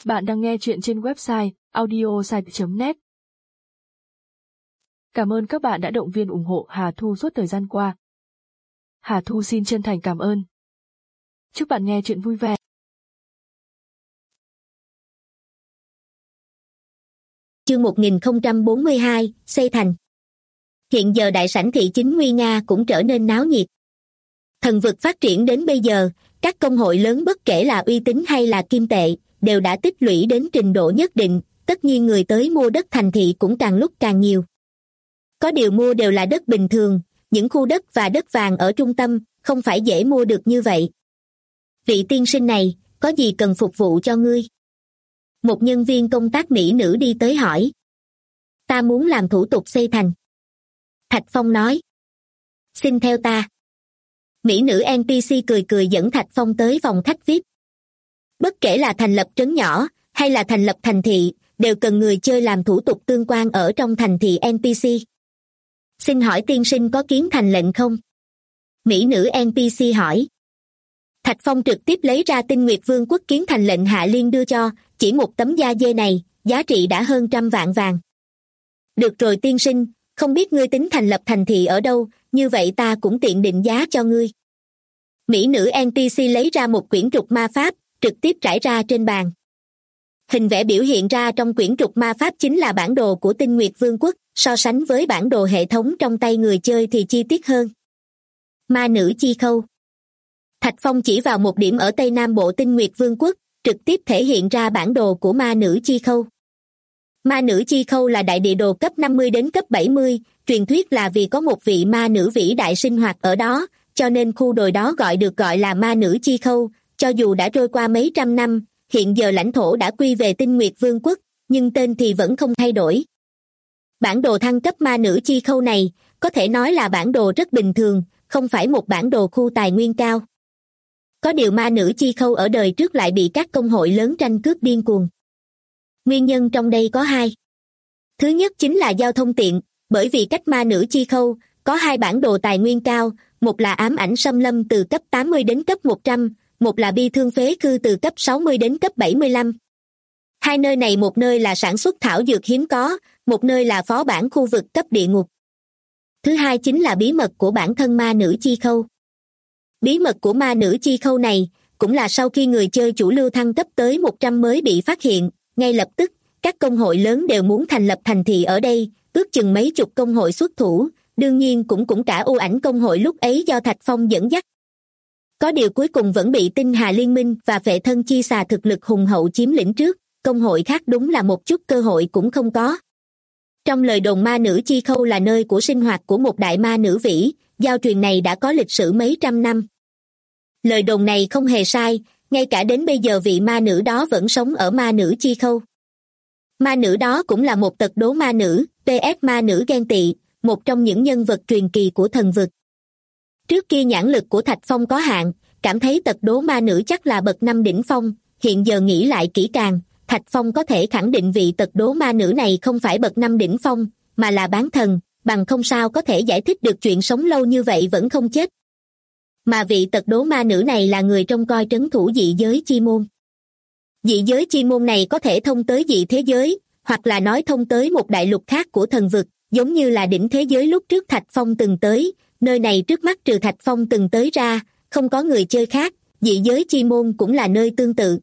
Bạn đang nghe chuyện trên website audiosite.net. Cảm ơn các bạn đã động viên ủng hộ Hà Thu suốt thời gian qua. Hà Thu xin chân thành cảm ơn. Chúc bạn nghe chuyện vui vẻ. Chương 1042, xây thành. Hiện giờ đại sảnh thị chính nguy nga cũng trở nên náo nhiệt. Thần vực phát triển đến bây giờ, các công hội lớn bất kể là uy tín hay là kim tệ, đều đã tích lũy đến trình độ nhất định, tất nhiên người tới mua đất thành thị cũng càng lúc càng nhiều. Có điều mua đều là đất bình thường, những khu đất và đất vàng ở trung tâm, không phải dễ mua được như vậy. Vị tiên sinh này, có gì cần phục vụ cho ngươi? Một nhân viên công tác mỹ nữ đi tới hỏi. Ta muốn làm thủ tục xây thành. Thạch Phong nói. Xin theo ta. Mỹ nữ NPC cười cười dẫn Thạch Phong tới phòng khách VIP. Bất kể là thành lập trấn nhỏ, hay là thành lập thành thị, đều cần người chơi làm thủ tục tương quan ở trong thành thị NPC. Xin hỏi tiên sinh có kiến thành lệnh không? Mỹ nữ NPC hỏi. Thạch Phong trực tiếp lấy ra Tinh Nguyệt Vương quốc kiến thành lệnh Hạ Liên đưa cho, chỉ một tấm da dê này, giá trị đã hơn 100 vạn vàng. Được rồi tiên sinh, không biết ngươi tính thành lập thành thị ở đâu, như vậy ta cũng tiện định giá cho ngươi. Mỹ nữ NPC lấy ra một quyển trục ma pháp, trực tiếp trải ra trên bàn. Hình vẽ biểu hiện ra trong quyển trục ma pháp chính là bản đồ của Tinh Nguyệt Vương quốc, so sánh với bản đồ hệ thống trong tay người chơi thì chi tiết hơn. Ma nữ chi khâu. Thạch Phong chỉ vào một điểm ở Tây Nam Bộ Tinh Nguyệt Vương quốc, trực tiếp thể hiện ra bản đồ của ma nữ chi khâu. Ma nữ chi khâu là đại địa đồ cấp 50 đến cấp 70, truyền thuyết là vì có một vị ma nữ vĩ đại sinh hoạt ở đó, cho nên khu đồi đó gọi là ma nữ chi khâu. Cho dù đã trôi qua mấy trăm năm, hiện giờ lãnh thổ đã quy về Tinh Nguyệt Vương quốc, nhưng tên thì vẫn không thay đổi. Bản đồ thăng cấp ma nữ chi khâu này, có thể nói là bản đồ rất bình thường, không phải một bản đồ khu tài nguyên cao. Có điều ma nữ chi khâu ở đời trước lại bị các công hội lớn tranh cướp điên cuồng. Nguyên nhân trong đây có hai. Thứ nhất chính là giao thông tiện, bởi vì cách ma nữ chi khâu, có hai bản đồ tài nguyên cao, một là ám ảnh xâm lâm từ cấp 80 đến cấp 100, một là bi thương phế cư từ cấp 60 đến cấp 75. Hai nơi này một nơi là sản xuất thảo dược hiếm có, một nơi là phó bản khu vực cấp địa ngục. Thứ hai chính là bí mật của bản thân ma nữ chi khâu. Bí mật của ma nữ chi khâu này, cũng là sau khi người chơi chủ lưu thăng cấp tới 100 mới bị phát hiện, ngay lập tức, các công hội lớn đều muốn thành lập thành thị ở đây, ước chừng mấy chục công hội xuất thủ, đương nhiên cũng cả U Ảnh công hội lúc ấy do Thạch Phong dẫn dắt. Có điều cuối cùng vẫn bị Tinh Hà Liên minh và Phệ Thân Chi Xà thực lực hùng hậu chiếm lĩnh trước, công hội khác đúng là một chút cơ hội cũng không có. Trong lời đồn ma nữ chi khâu là nơi của sinh hoạt của một đại ma nữ vĩ, giao truyền này đã có lịch sử mấy trăm năm. Lời đồn này không hề sai, ngay cả đến bây giờ vị ma nữ đó vẫn sống ở ma nữ chi khâu. Ma nữ đó cũng là một tật đố ma nữ, PS ma nữ ghen tị, một trong những nhân vật truyền kỳ của thần vực. Trước kia nhãn lực của Thạch Phong có hạn, cảm thấy tật đố ma nữ chắc là bậc 5 đỉnh phong, hiện giờ nghĩ lại kỹ càng, Thạch Phong có thể khẳng định vị tật đố ma nữ này không phải bậc 5 đỉnh phong, mà là bán thần, bằng không sao có thể giải thích được chuyện sống lâu như vậy vẫn không chết. Mà vị tật đố ma nữ này là người trông coi trấn thủ dị giới chi môn. Dị giới chi môn này có thể thông tới dị thế giới, hoặc là nói thông tới một đại lục khác của thần vực, giống như là đỉnh thế giới lúc trước Thạch Phong từng tới, nơi này trước mắt trừ Thạch Phong từng tới ra, không có người chơi khác, dị giới chi môn cũng là nơi tương tự.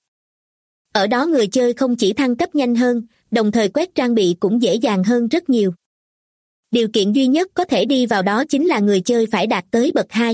Ở đó người chơi không chỉ thăng cấp nhanh hơn, đồng thời quét trang bị cũng dễ dàng hơn rất nhiều. Điều kiện duy nhất có thể đi vào đó chính là người chơi phải đạt tới bậc 2.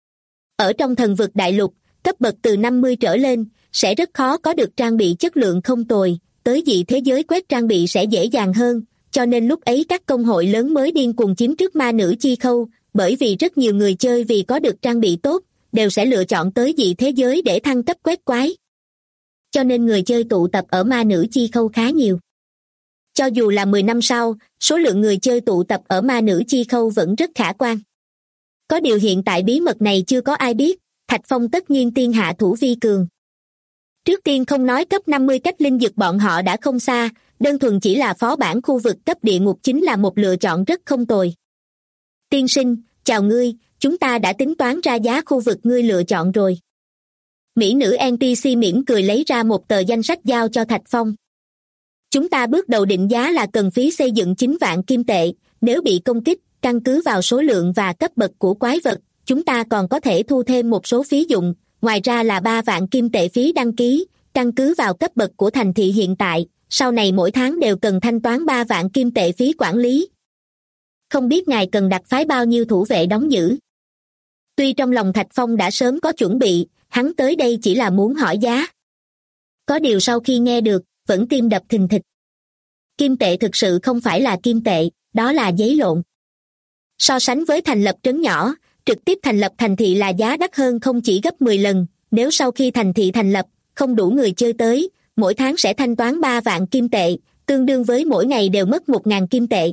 Ở trong thần vực đại lục, cấp bậc từ 50 trở lên, sẽ rất khó có được trang bị chất lượng không tồi, tới dị thế giới quét trang bị sẽ dễ dàng hơn, cho nên lúc ấy các công hội lớn mới điên cuồng chiếm trước ma nữ chi khâu, bởi vì rất nhiều người chơi vì có được trang bị tốt, đều sẽ lựa chọn tới dị thế giới để thăng cấp quét quái. Cho nên người chơi tụ tập ở ma nữ chi khâu khá nhiều. Cho dù là 10 năm sau, số lượng người chơi tụ tập ở ma nữ chi khâu vẫn rất khả quan. Có điều hiện tại bí mật này chưa có ai biết, Thạch Phong tất nhiên tiên hạ thủ vi cường. Trước tiên không nói cấp 50 cách linh dược bọn họ đã không xa, đơn thuần chỉ là phó bản khu vực cấp địa ngục chính là một lựa chọn rất không tồi. Tiên sinh, chào ngươi, chúng ta đã tính toán ra giá khu vực ngươi lựa chọn rồi. Mỹ nữ NPC mỉm cười lấy ra một tờ danh sách giao cho Thạch Phong. Chúng ta bước đầu định giá là cần phí xây dựng 9 vạn kim tệ, nếu bị công kích, căn cứ vào số lượng và cấp bậc của quái vật, chúng ta còn có thể thu thêm một số phí dụng, ngoài ra là 3 vạn kim tệ phí đăng ký, căn cứ vào cấp bậc của thành thị hiện tại, sau này mỗi tháng đều cần thanh toán 3 vạn kim tệ phí quản lý. Không biết ngài cần đặc phái bao nhiêu thủ vệ đóng giữ? Tuy trong lòng Thạch Phong đã sớm có chuẩn bị, hắn tới đây chỉ là muốn hỏi giá. Có điều sau khi nghe được, vẫn tim đập thình thịch. Kim tệ thực sự không phải là kim tệ, đó là giấy lộn. So sánh với thành lập trấn nhỏ, trực tiếp thành lập thành thị là giá đắt hơn không chỉ gấp 10 lần, nếu sau khi thành thị thành lập, không đủ người chơi tới, mỗi tháng sẽ thanh toán 3 vạn kim tệ, tương đương với mỗi ngày đều mất 1.000 kim tệ.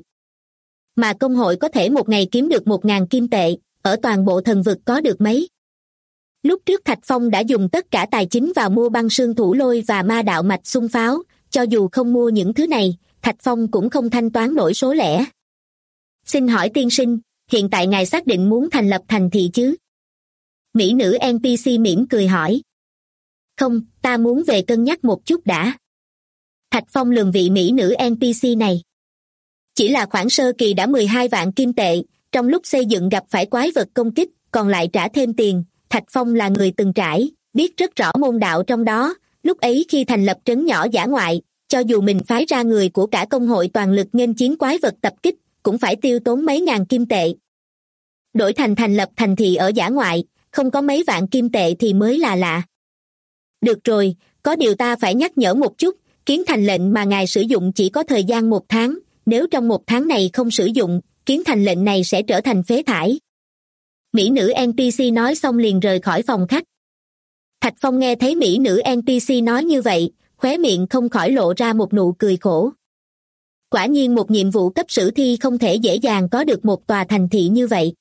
Mà công hội có thể một ngày kiếm được 1.000 kim tệ, ở toàn bộ thần vực có được mấy. Lúc trước Thạch Phong đã dùng tất cả tài chính vào mua băng sương thủ lôi và ma đạo mạch xung pháo, cho dù không mua những thứ này, Thạch Phong cũng không thanh toán nổi số lẻ. Xin hỏi tiên sinh, hiện tại ngài xác định muốn thành lập thành thị chứ? Mỹ nữ NPC mỉm cười hỏi. Không, ta muốn về cân nhắc một chút đã. Thạch Phong lườm vị mỹ nữ NPC này. Chỉ là khoản sơ kỳ đã 12 vạn kim tệ, trong lúc xây dựng gặp phải quái vật công kích, còn lại trả thêm tiền. Thạch Phong là người từng trải, biết rất rõ môn đạo trong đó, lúc ấy khi thành lập trấn nhỏ dã ngoại, cho dù mình phái ra người của cả công hội toàn lực nghênh chiến quái vật tập kích, cũng phải tiêu tốn mấy ngàn kim tệ. Đổi thành lập thành thị ở dã ngoại, không có mấy vạn kim tệ thì mới là lạ. Được rồi, có điều ta phải nhắc nhở một chút, kiến thành lệnh mà ngài sử dụng chỉ có thời gian 1 tháng, nếu trong 1 tháng này không sử dụng, kiến thành lệnh này sẽ trở thành phế thải. Mỹ nữ NPC nói xong liền rời khỏi phòng khách. Thạch Phong nghe thấy mỹ nữ NPC nói như vậy, khóe miệng không khỏi lộ ra một nụ cười khổ. Quả nhiên một nhiệm vụ cấp sử thi không thể dễ dàng có được một tòa thành thị như vậy.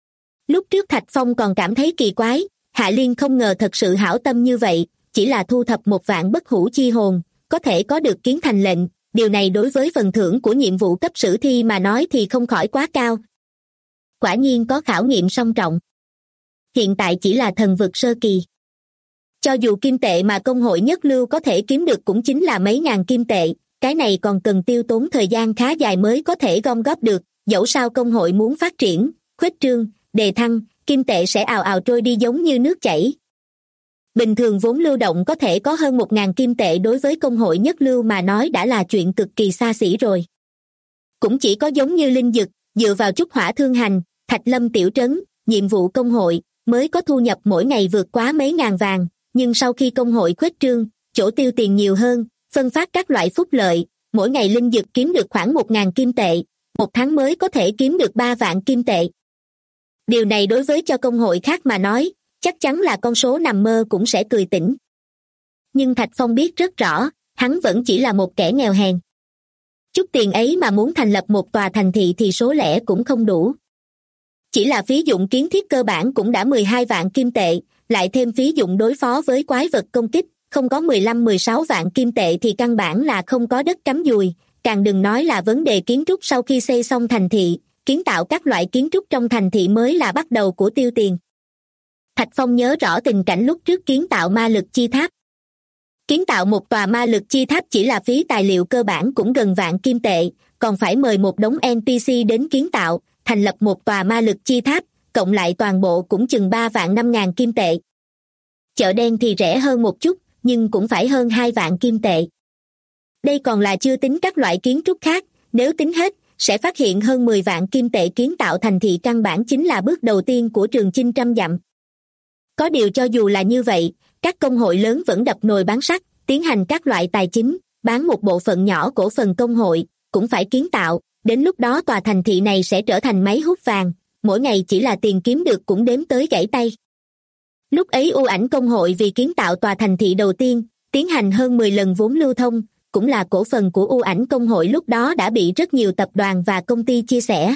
Lúc trước Thạch Phong còn cảm thấy kỳ quái, Hạ Liên không ngờ thật sự hảo tâm như vậy, chỉ là thu thập 1 vạn bất hủ chi hồn, có thể có được kiến thành lệnh, điều này đối với phần thưởng của nhiệm vụ cấp sử thi mà nói thì không khỏi quá cao. Quả nhiên có khảo nghiệm song trọng. Hiện tại chỉ là thần vực sơ kỳ. Cho dù kim tệ mà công hội nhất lưu có thể kiếm được cũng chính là mấy ngàn kim tệ, cái này còn cần tiêu tốn thời gian khá dài mới có thể gom góp được, dẫu sao công hội muốn phát triển, khuếch trương, đề thăng, kim tệ sẽ ào ào trôi đi giống như nước chảy. Bình thường vốn lưu động có thể có hơn 1.000 kim tệ đối với công hội nhất lưu mà nói đã là chuyện cực kỳ xa xỉ rồi. Cũng chỉ có giống như Linh Dực, dựa vào trúc hỏa thương hành, Thạch Lâm tiểu trấn, nhiệm vụ công hội, mới có thu nhập mỗi ngày vượt quá mấy ngàn vàng, nhưng sau khi công hội khuếch trương, chỗ tiêu tiền nhiều hơn, phân phát các loại phúc lợi, mỗi ngày Linh Dực kiếm được khoảng 1.000 kim tệ, 1 tháng mới có thể kiếm được 3 vạn kim tệ. Điều này đối với cho công hội khác mà nói, chắc chắn là con số nằm mơ cũng sẽ cười tỉnh. Nhưng Thạch Phong biết rất rõ, hắn vẫn chỉ là một kẻ nghèo hèn. Chút tiền ấy mà muốn thành lập một tòa thành thị thì số lẻ cũng không đủ. Chỉ là phí dụng kiến thiết cơ bản cũng đã 12 vạn kim tệ, lại thêm phí dụng đối phó với quái vật công kích, không có 15-16 vạn kim tệ thì căn bản là không có đất cắm dùi, càng đừng nói là vấn đề kiến trúc sau khi xây xong thành thị, kiến tạo các loại kiến trúc trong thành thị mới là bắt đầu của tiêu tiền. Thạch Phong nhớ rõ tình cảnh lúc trước kiến tạo ma lực chi tháp. Kiến tạo một tòa ma lực chi tháp chỉ là phí tài liệu cơ bản cũng gần vạn kim tệ, còn phải mời một đống NPC đến kiến tạo, thành lập một tòa ma lực chi tháp, cộng lại toàn bộ cũng chừng 3 vạn 5 ngàn kim tệ. Chợ đen thì rẻ hơn một chút, nhưng cũng phải hơn 2 vạn kim tệ. Đây còn là chưa tính các loại kiến trúc khác, nếu tính hết, sẽ phát hiện hơn 10 vạn kim tệ kiến tạo thành thị căn bản chính là bước đầu tiên của trường chinh trăm dặm. Có điều cho dù là như vậy, các công hội lớn vẫn đập nồi bán sắt, tiến hành các loại tài chính, bán một bộ phận nhỏ cổ phần công hội, cũng phải kiến tạo, đến lúc đó tòa thành thị này sẽ trở thành máy hút vàng, mỗi ngày chỉ là tiền kiếm được cũng đếm tới gãy tay. Lúc ấy U Ảnh công hội vì kiến tạo tòa thành thị đầu tiên, tiến hành hơn 10 lần vốn lưu thông, cũng là cổ phần của U Ảnh công hội lúc đó đã bị rất nhiều tập đoàn và công ty chia sẻ.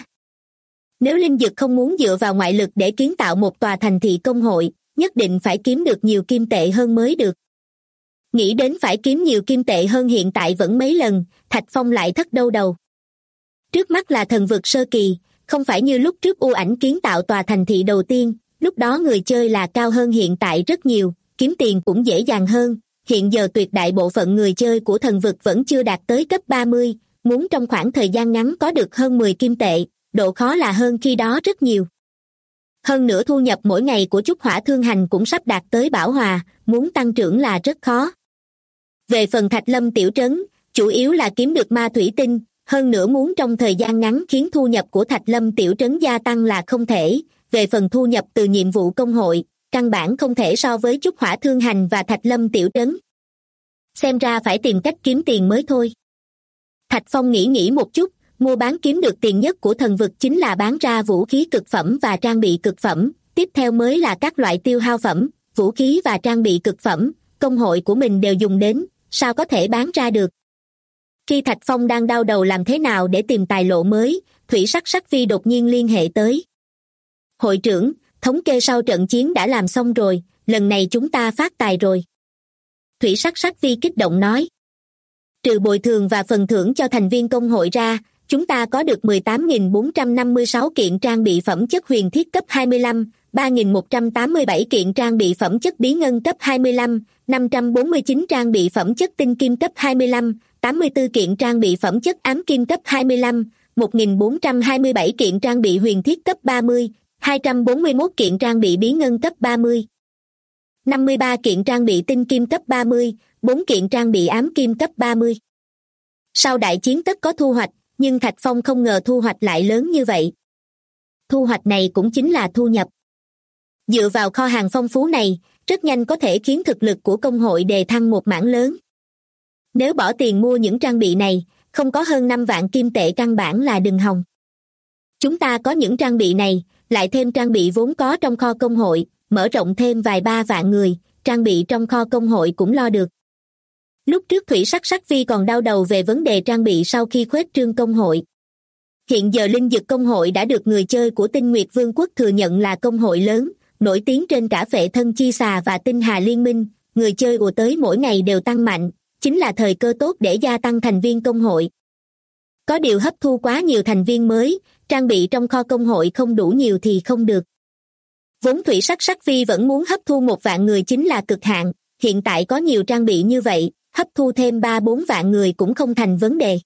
Nếu Linh Dực không muốn dựa vào ngoại lực để kiến tạo một tòa thành thị công hội, nhất định phải kiếm được nhiều kim tệ hơn mới được. Nghĩ đến phải kiếm nhiều kim tệ hơn hiện tại vẫn mấy lần, Thạch Phong lại thất đau đầu. Trước mắt là thần vực sơ kỳ, không phải như lúc trước U Ảnh kiến tạo tòa thành thị đầu tiên, lúc đó người chơi là cao hơn hiện tại rất nhiều, kiếm tiền cũng dễ dàng hơn. Hiện giờ tuyệt đại bộ phận người chơi của thần vực vẫn chưa đạt tới cấp 30, muốn trong khoảng thời gian ngắn có được hơn 10 kim tệ, độ khó là hơn khi đó rất nhiều. Hơn nữa thu nhập mỗi ngày của Chúc Hỏa Thương Hành cũng sắp đạt tới bão hòa, muốn tăng trưởng là rất khó. Về phần Thạch Lâm tiểu trấn, chủ yếu là kiếm được ma thủy tinh, hơn nữa muốn trong thời gian ngắn khiến thu nhập của Thạch Lâm tiểu trấn gia tăng là không thể. Về phần thu nhập từ nhiệm vụ công hội, căn bản không thể so với Chúc Hỏa Thương Hành và Thạch Lâm tiểu trấn. Xem ra phải tìm cách kiếm tiền mới thôi. Thạch Phong nghĩ một chút, mua bán kiếm được tiền nhất của thần vực chính là bán ra vũ khí cực phẩm và trang bị cực phẩm, tiếp theo mới là các loại tiêu hao phẩm, vũ khí và trang bị cực phẩm, công hội của mình đều dùng đến, sao có thể bán ra được. Khi Thạch Phong đang đau đầu làm thế nào để tìm tài lộ mới, Thủy Sắc Sắc Vi đột nhiên liên hệ tới. Hội trưởng, thống kê sau trận chiến đã làm xong rồi, lần này chúng ta phát tài rồi. Thủy Sắc Sắc Vi kích động nói. Trừ bồi thường và phần thưởng cho thành viên công hội ra, chúng ta có được 18.456 kiện trang bị phẩm chất huyền thiết cấp 25, 3.187 kiện trang bị phẩm chất bí ngân cấp 25, 549 trang bị phẩm chất tinh kim cấp 25, 84 kiện trang bị phẩm chất ám kim cấp 25, 1.427 kiện trang bị huyền thiết cấp 30, 241 kiện trang bị bí ngân cấp 30, 53 kiện trang bị tinh kim cấp 30, 4 kiện trang bị ám kim cấp 30. Sau đại chiến tất có thu hoạch, nhưng Thạch Phong không ngờ thu hoạch lại lớn như vậy. Thu hoạch này cũng chính là thu nhập. Dựa vào kho hàng phong phú này, rất nhanh có thể khiến thực lực của công hội đề thăng một mảng lớn. Nếu bỏ tiền mua những trang bị này, không có hơn 5 vạn kim tệ căn bản là đừng hòng. Chúng ta có những trang bị này, lại thêm trang bị vốn có trong kho công hội, mở rộng thêm vài ba vạn người, trang bị trong kho công hội cũng lo được. Lúc trước Thủy Sắc Sắc Vi còn đau đầu về vấn đề trang bị sau khi khuếch trương công hội. Hiện giờ Linh Dực công hội đã được người chơi của Tinh Nguyệt Vương quốc thừa nhận là công hội lớn, nổi tiếng trên cả Phệ Thân Chi Xà và Tinh Hà Liên Minh, người chơi ùa tới mỗi ngày đều tăng mạnh, chính là thời cơ tốt để gia tăng thành viên công hội. Có điều hấp thu quá nhiều thành viên mới, trang bị trong kho công hội không đủ nhiều thì không được. Vốn Thủy Sắc Sắc Vi vẫn muốn hấp thu 1 vạn người chính là cực hạn, hiện tại có nhiều trang bị như vậy, hấp thu thêm 3-4 vạn người cũng không thành vấn đề.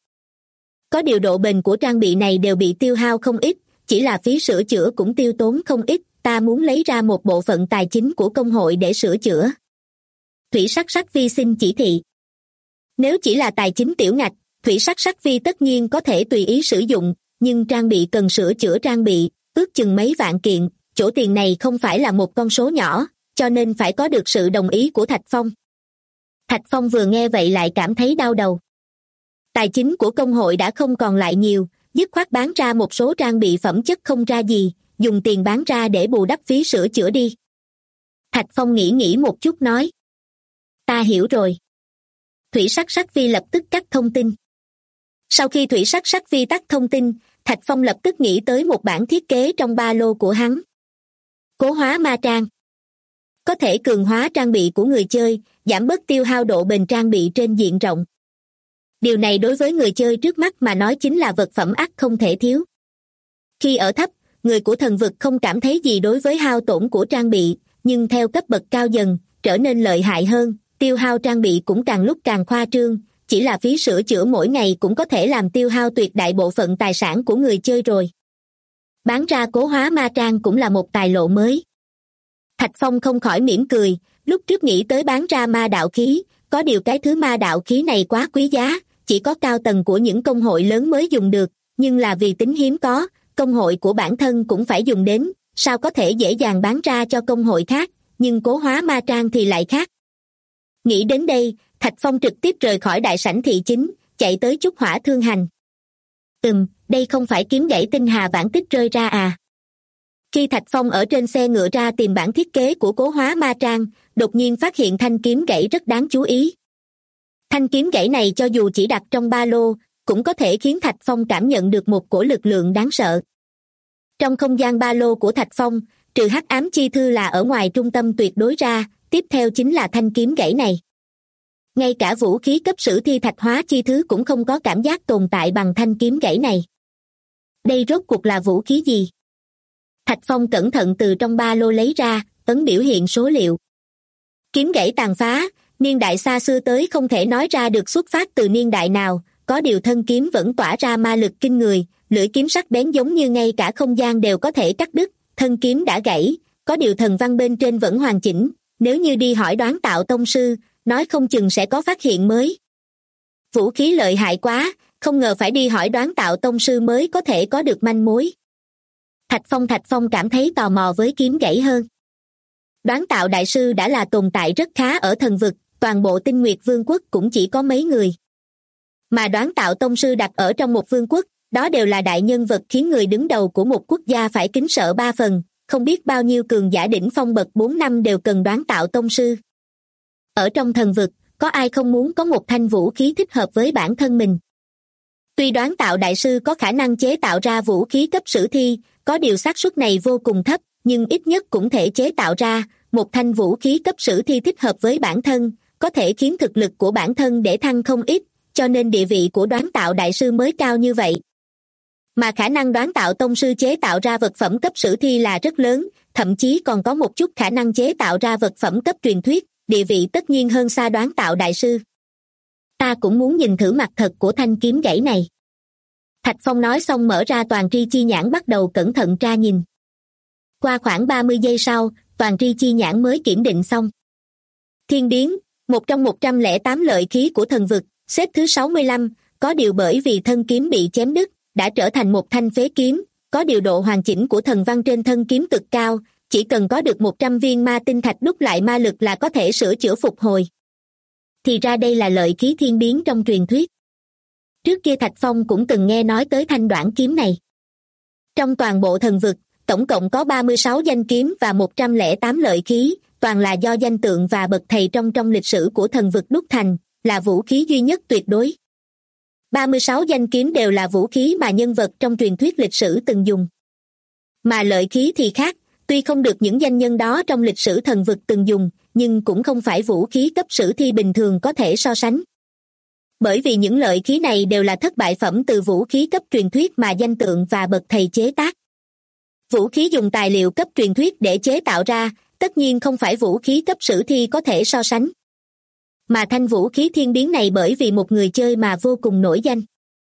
Có điều độ bền của trang bị này đều bị tiêu hao không ít, chỉ là phí sửa chữa cũng tiêu tốn không ít, ta muốn lấy ra một bộ phận tài chính của công hội để sửa chữa. Thủy Sắc Sắc Vi xin chỉ thị. Nếu chỉ là tài chính tiểu ngạch, Thủy Sắc Sắc Vi tất nhiên có thể tùy ý sử dụng, nhưng trang bị cần sửa chữa trang bị, ước chừng mấy vạn kiện, chỗ tiền này không phải là một con số nhỏ, cho nên phải có được sự đồng ý của Thạch Phong. Thạch Phong vừa nghe vậy lại cảm thấy đau đầu. Tài chính của công hội đã không còn lại nhiều, dứt khoát bán ra một số trang bị phẩm chất không ra gì, dùng tiền bán ra để bù đắp phí sửa chữa đi. Thạch Phong nghĩ một chút nói. Ta hiểu rồi. Thủy Sắc Sắc Vi lập tức cắt thông tin. Sau khi Thủy Sắc Sắc Vi tắt thông tin, Thạch Phong lập tức nghĩ tới một bản thiết kế trong ba lô của hắn. Cố hóa ma trang. Có thể cường hóa trang bị của người chơi, giảm bớt tiêu hao độ bền trang bị trên diện rộng. Điều này đối với người chơi trước mắt mà nói chính là vật phẩm ắt không thể thiếu. Khi ở thấp, người của thần vực không cảm thấy gì đối với hao tổn của trang bị, nhưng theo cấp bậc cao dần, trở nên lợi hại hơn, tiêu hao trang bị cũng càng lúc càng khoa trương, chỉ là phí sửa chữa mỗi ngày cũng có thể làm tiêu hao tuyệt đại bộ phận tài sản của người chơi rồi. Bán ra cố hóa ma trang cũng là một tài lộ mới. Thạch Phong không khỏi mỉm cười, lúc trước nghĩ tới bán ra ma đạo khí, có điều cái thứ ma đạo khí này quá quý giá, chỉ có cao tầng của những công hội lớn mới dùng được, nhưng là vì tính hiếm có, công hội của bản thân cũng phải dùng đến, sao có thể dễ dàng bán ra cho công hội khác, nhưng cố hóa ma trang thì lại khác. Nghĩ đến đây, Thạch Phong trực tiếp rời khỏi đại sảnh thị chính, chạy tới Chúc Hỏa Thương Hành. Đây không phải kiếm gãy tinh hà vãn tích rơi ra à? Khi Thạch Phong ở trên xe ngựa ra tìm bản thiết kế của cố hóa ma trang, đột nhiên phát hiện thanh kiếm gãy rất đáng chú ý. Thanh kiếm gãy này cho dù chỉ đặt trong ba lô, cũng có thể khiến Thạch Phong cảm nhận được một cổ lực lượng đáng sợ. Trong không gian ba lô của Thạch Phong, trừ hắc ám chi thư là ở ngoài trung tâm tuyệt đối ra, tiếp theo chính là thanh kiếm gãy này. Ngay cả vũ khí cấp sử thi thạch hóa chi thứ cũng không có cảm giác tồn tại bằng thanh kiếm gãy này. Đây rốt cuộc là vũ khí gì? Thạch Phong cẩn thận từ trong ba lô lấy ra, ấn biểu hiện số liệu. Kiếm gãy tàn phá, niên đại xa xưa tới không thể nói ra được xuất phát từ niên đại nào, có điều thân kiếm vẫn tỏa ra ma lực kinh người, lưỡi kiếm sắc bén giống như ngay cả không gian đều có thể cắt đứt, thân kiếm đã gãy, có điều thần văn bên trên vẫn hoàn chỉnh, nếu như đi hỏi Đoán Tạo tông sư, nói không chừng sẽ có phát hiện mới. Vũ khí lợi hại quá, không ngờ phải đi hỏi Đoán Tạo tông sư mới có thể có được manh mối. Thạch Phong cảm thấy tò mò với kiếm gãy hơn. Đoán Tạo đại sư đã là tồn tại rất khá ở thần vực, toàn bộ Tinh Nguyệt Vương quốc cũng chỉ có mấy người. Mà Đoán Tạo tông sư đặt ở trong một vương quốc, đó đều là đại nhân vật khiến người đứng đầu của một quốc gia phải kính sợ ba phần, không biết bao nhiêu cường giả đỉnh phong bậc 4 năm đều cần Đoán Tạo tông sư. Ở trong thần vực, có ai không muốn có một thanh vũ khí thích hợp với bản thân mình? Tuy Đoán Tạo đại sư có khả năng chế tạo ra vũ khí cấp sử thi, có điều xác suất này vô cùng thấp, nhưng ít nhất cũng thể chế tạo ra một thanh vũ khí cấp sử thi thích hợp với bản thân, có thể khiến thực lực của bản thân để thăng không ít, cho nên địa vị của Đoán Tạo đại sư mới cao như vậy. Mà khả năng Đoán Tạo tông sư chế tạo ra vật phẩm cấp sử thi là rất lớn, thậm chí còn có một chút khả năng chế tạo ra vật phẩm cấp truyền thuyết, địa vị tất nhiên hơn xa Đoán Tạo đại sư. Ta cũng muốn nhìn thử mặt thật của thanh kiếm gãy này. Thạch Phong nói xong mở ra toàn tri chi nhãn bắt đầu cẩn thận tra nhìn. Qua khoảng 30 giây sau, toàn tri chi nhãn mới kiểm định xong. Thiên Điến, một trong 108 lợi khí của thần vực, xếp thứ 65, có điều bởi vì thân kiếm bị chém đứt, đã trở thành một thanh phế kiếm, có điều độ hoàn chỉnh của thần văn trên thân kiếm cực cao, chỉ cần có được 100 viên ma tinh thạch đúc lại ma lực là có thể sửa chữa phục hồi. Thì ra đây là lợi khí thiên biến trong truyền thuyết. Trước kia Thạch Phong cũng từng nghe nói tới thanh đoản kiếm này. Trong toàn bộ thần vực, tổng cộng có 36 danh kiếm và 108 lợi khí, toàn là do danh tượng và bậc thầy trong lịch sử của thần vực đúc thành, là vũ khí duy nhất tuyệt đối. 36 danh kiếm đều là vũ khí mà nhân vật trong truyền thuyết lịch sử từng dùng. Mà lợi khí thì khác, tuy không được những danh nhân đó trong lịch sử thần vực từng dùng, nhưng cũng không phải vũ khí cấp sử thi bình thường có thể so sánh. Bởi vì những lợi khí này đều là thất bại phẩm từ vũ khí cấp truyền thuyết mà danh tượng và bậc thầy chế tác. Vũ khí dùng tài liệu cấp truyền thuyết để chế tạo ra, tất nhiên không phải vũ khí cấp sử thi có thể so sánh. Mà thanh vũ khí thiên biến này bởi vì một người chơi mà vô cùng nổi danh.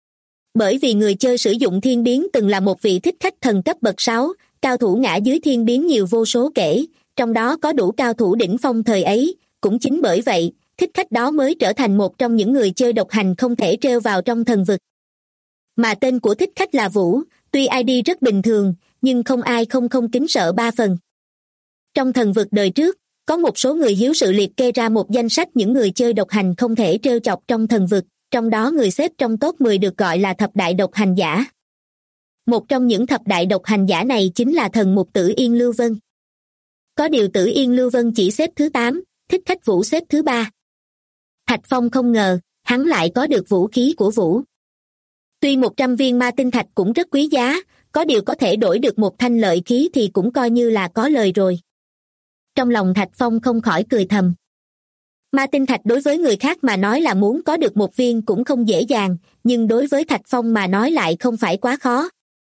Bởi vì người chơi sử dụng thiên biến từng là một vị thích khách thần cấp bậc 6, cao thủ ngã dưới thiên biến nhiều vô số kể, trong đó có đủ cao thủ đỉnh phong thời ấy, cũng chính bởi vậy, thích khách đó mới trở thành một trong những người chơi độc hành không thể trêu vào trong thần vực. Mà tên của thích khách là Vũ, tuy ID rất bình thường, nhưng không ai không kính sợ ba phần. Trong thần vực đời trước, có một số người hiếu sự liệt kê ra một danh sách những người chơi độc hành không thể trêu chọc trong thần vực, trong đó người xếp trong top 10 được gọi là thập đại độc hành giả. Một trong những thập đại độc hành giả này chính là thần mục Tử Yên Lưu Vân. Có điều Tử Yên Lưu Vân chỉ xếp thứ 8, thích khách Vũ xếp thứ 3. Thạch Phong không ngờ, hắn lại có được vũ khí của Vũ. Tuy 100 viên ma tinh thạch cũng rất quý giá, có điều có thể đổi được một thanh lợi khí thì cũng coi như là có lời rồi. Trong lòng Thạch Phong không khỏi cười thầm. Ma tinh thạch đối với người khác mà nói là muốn có được một viên cũng không dễ dàng, nhưng đối với Thạch Phong mà nói lại không phải quá khó.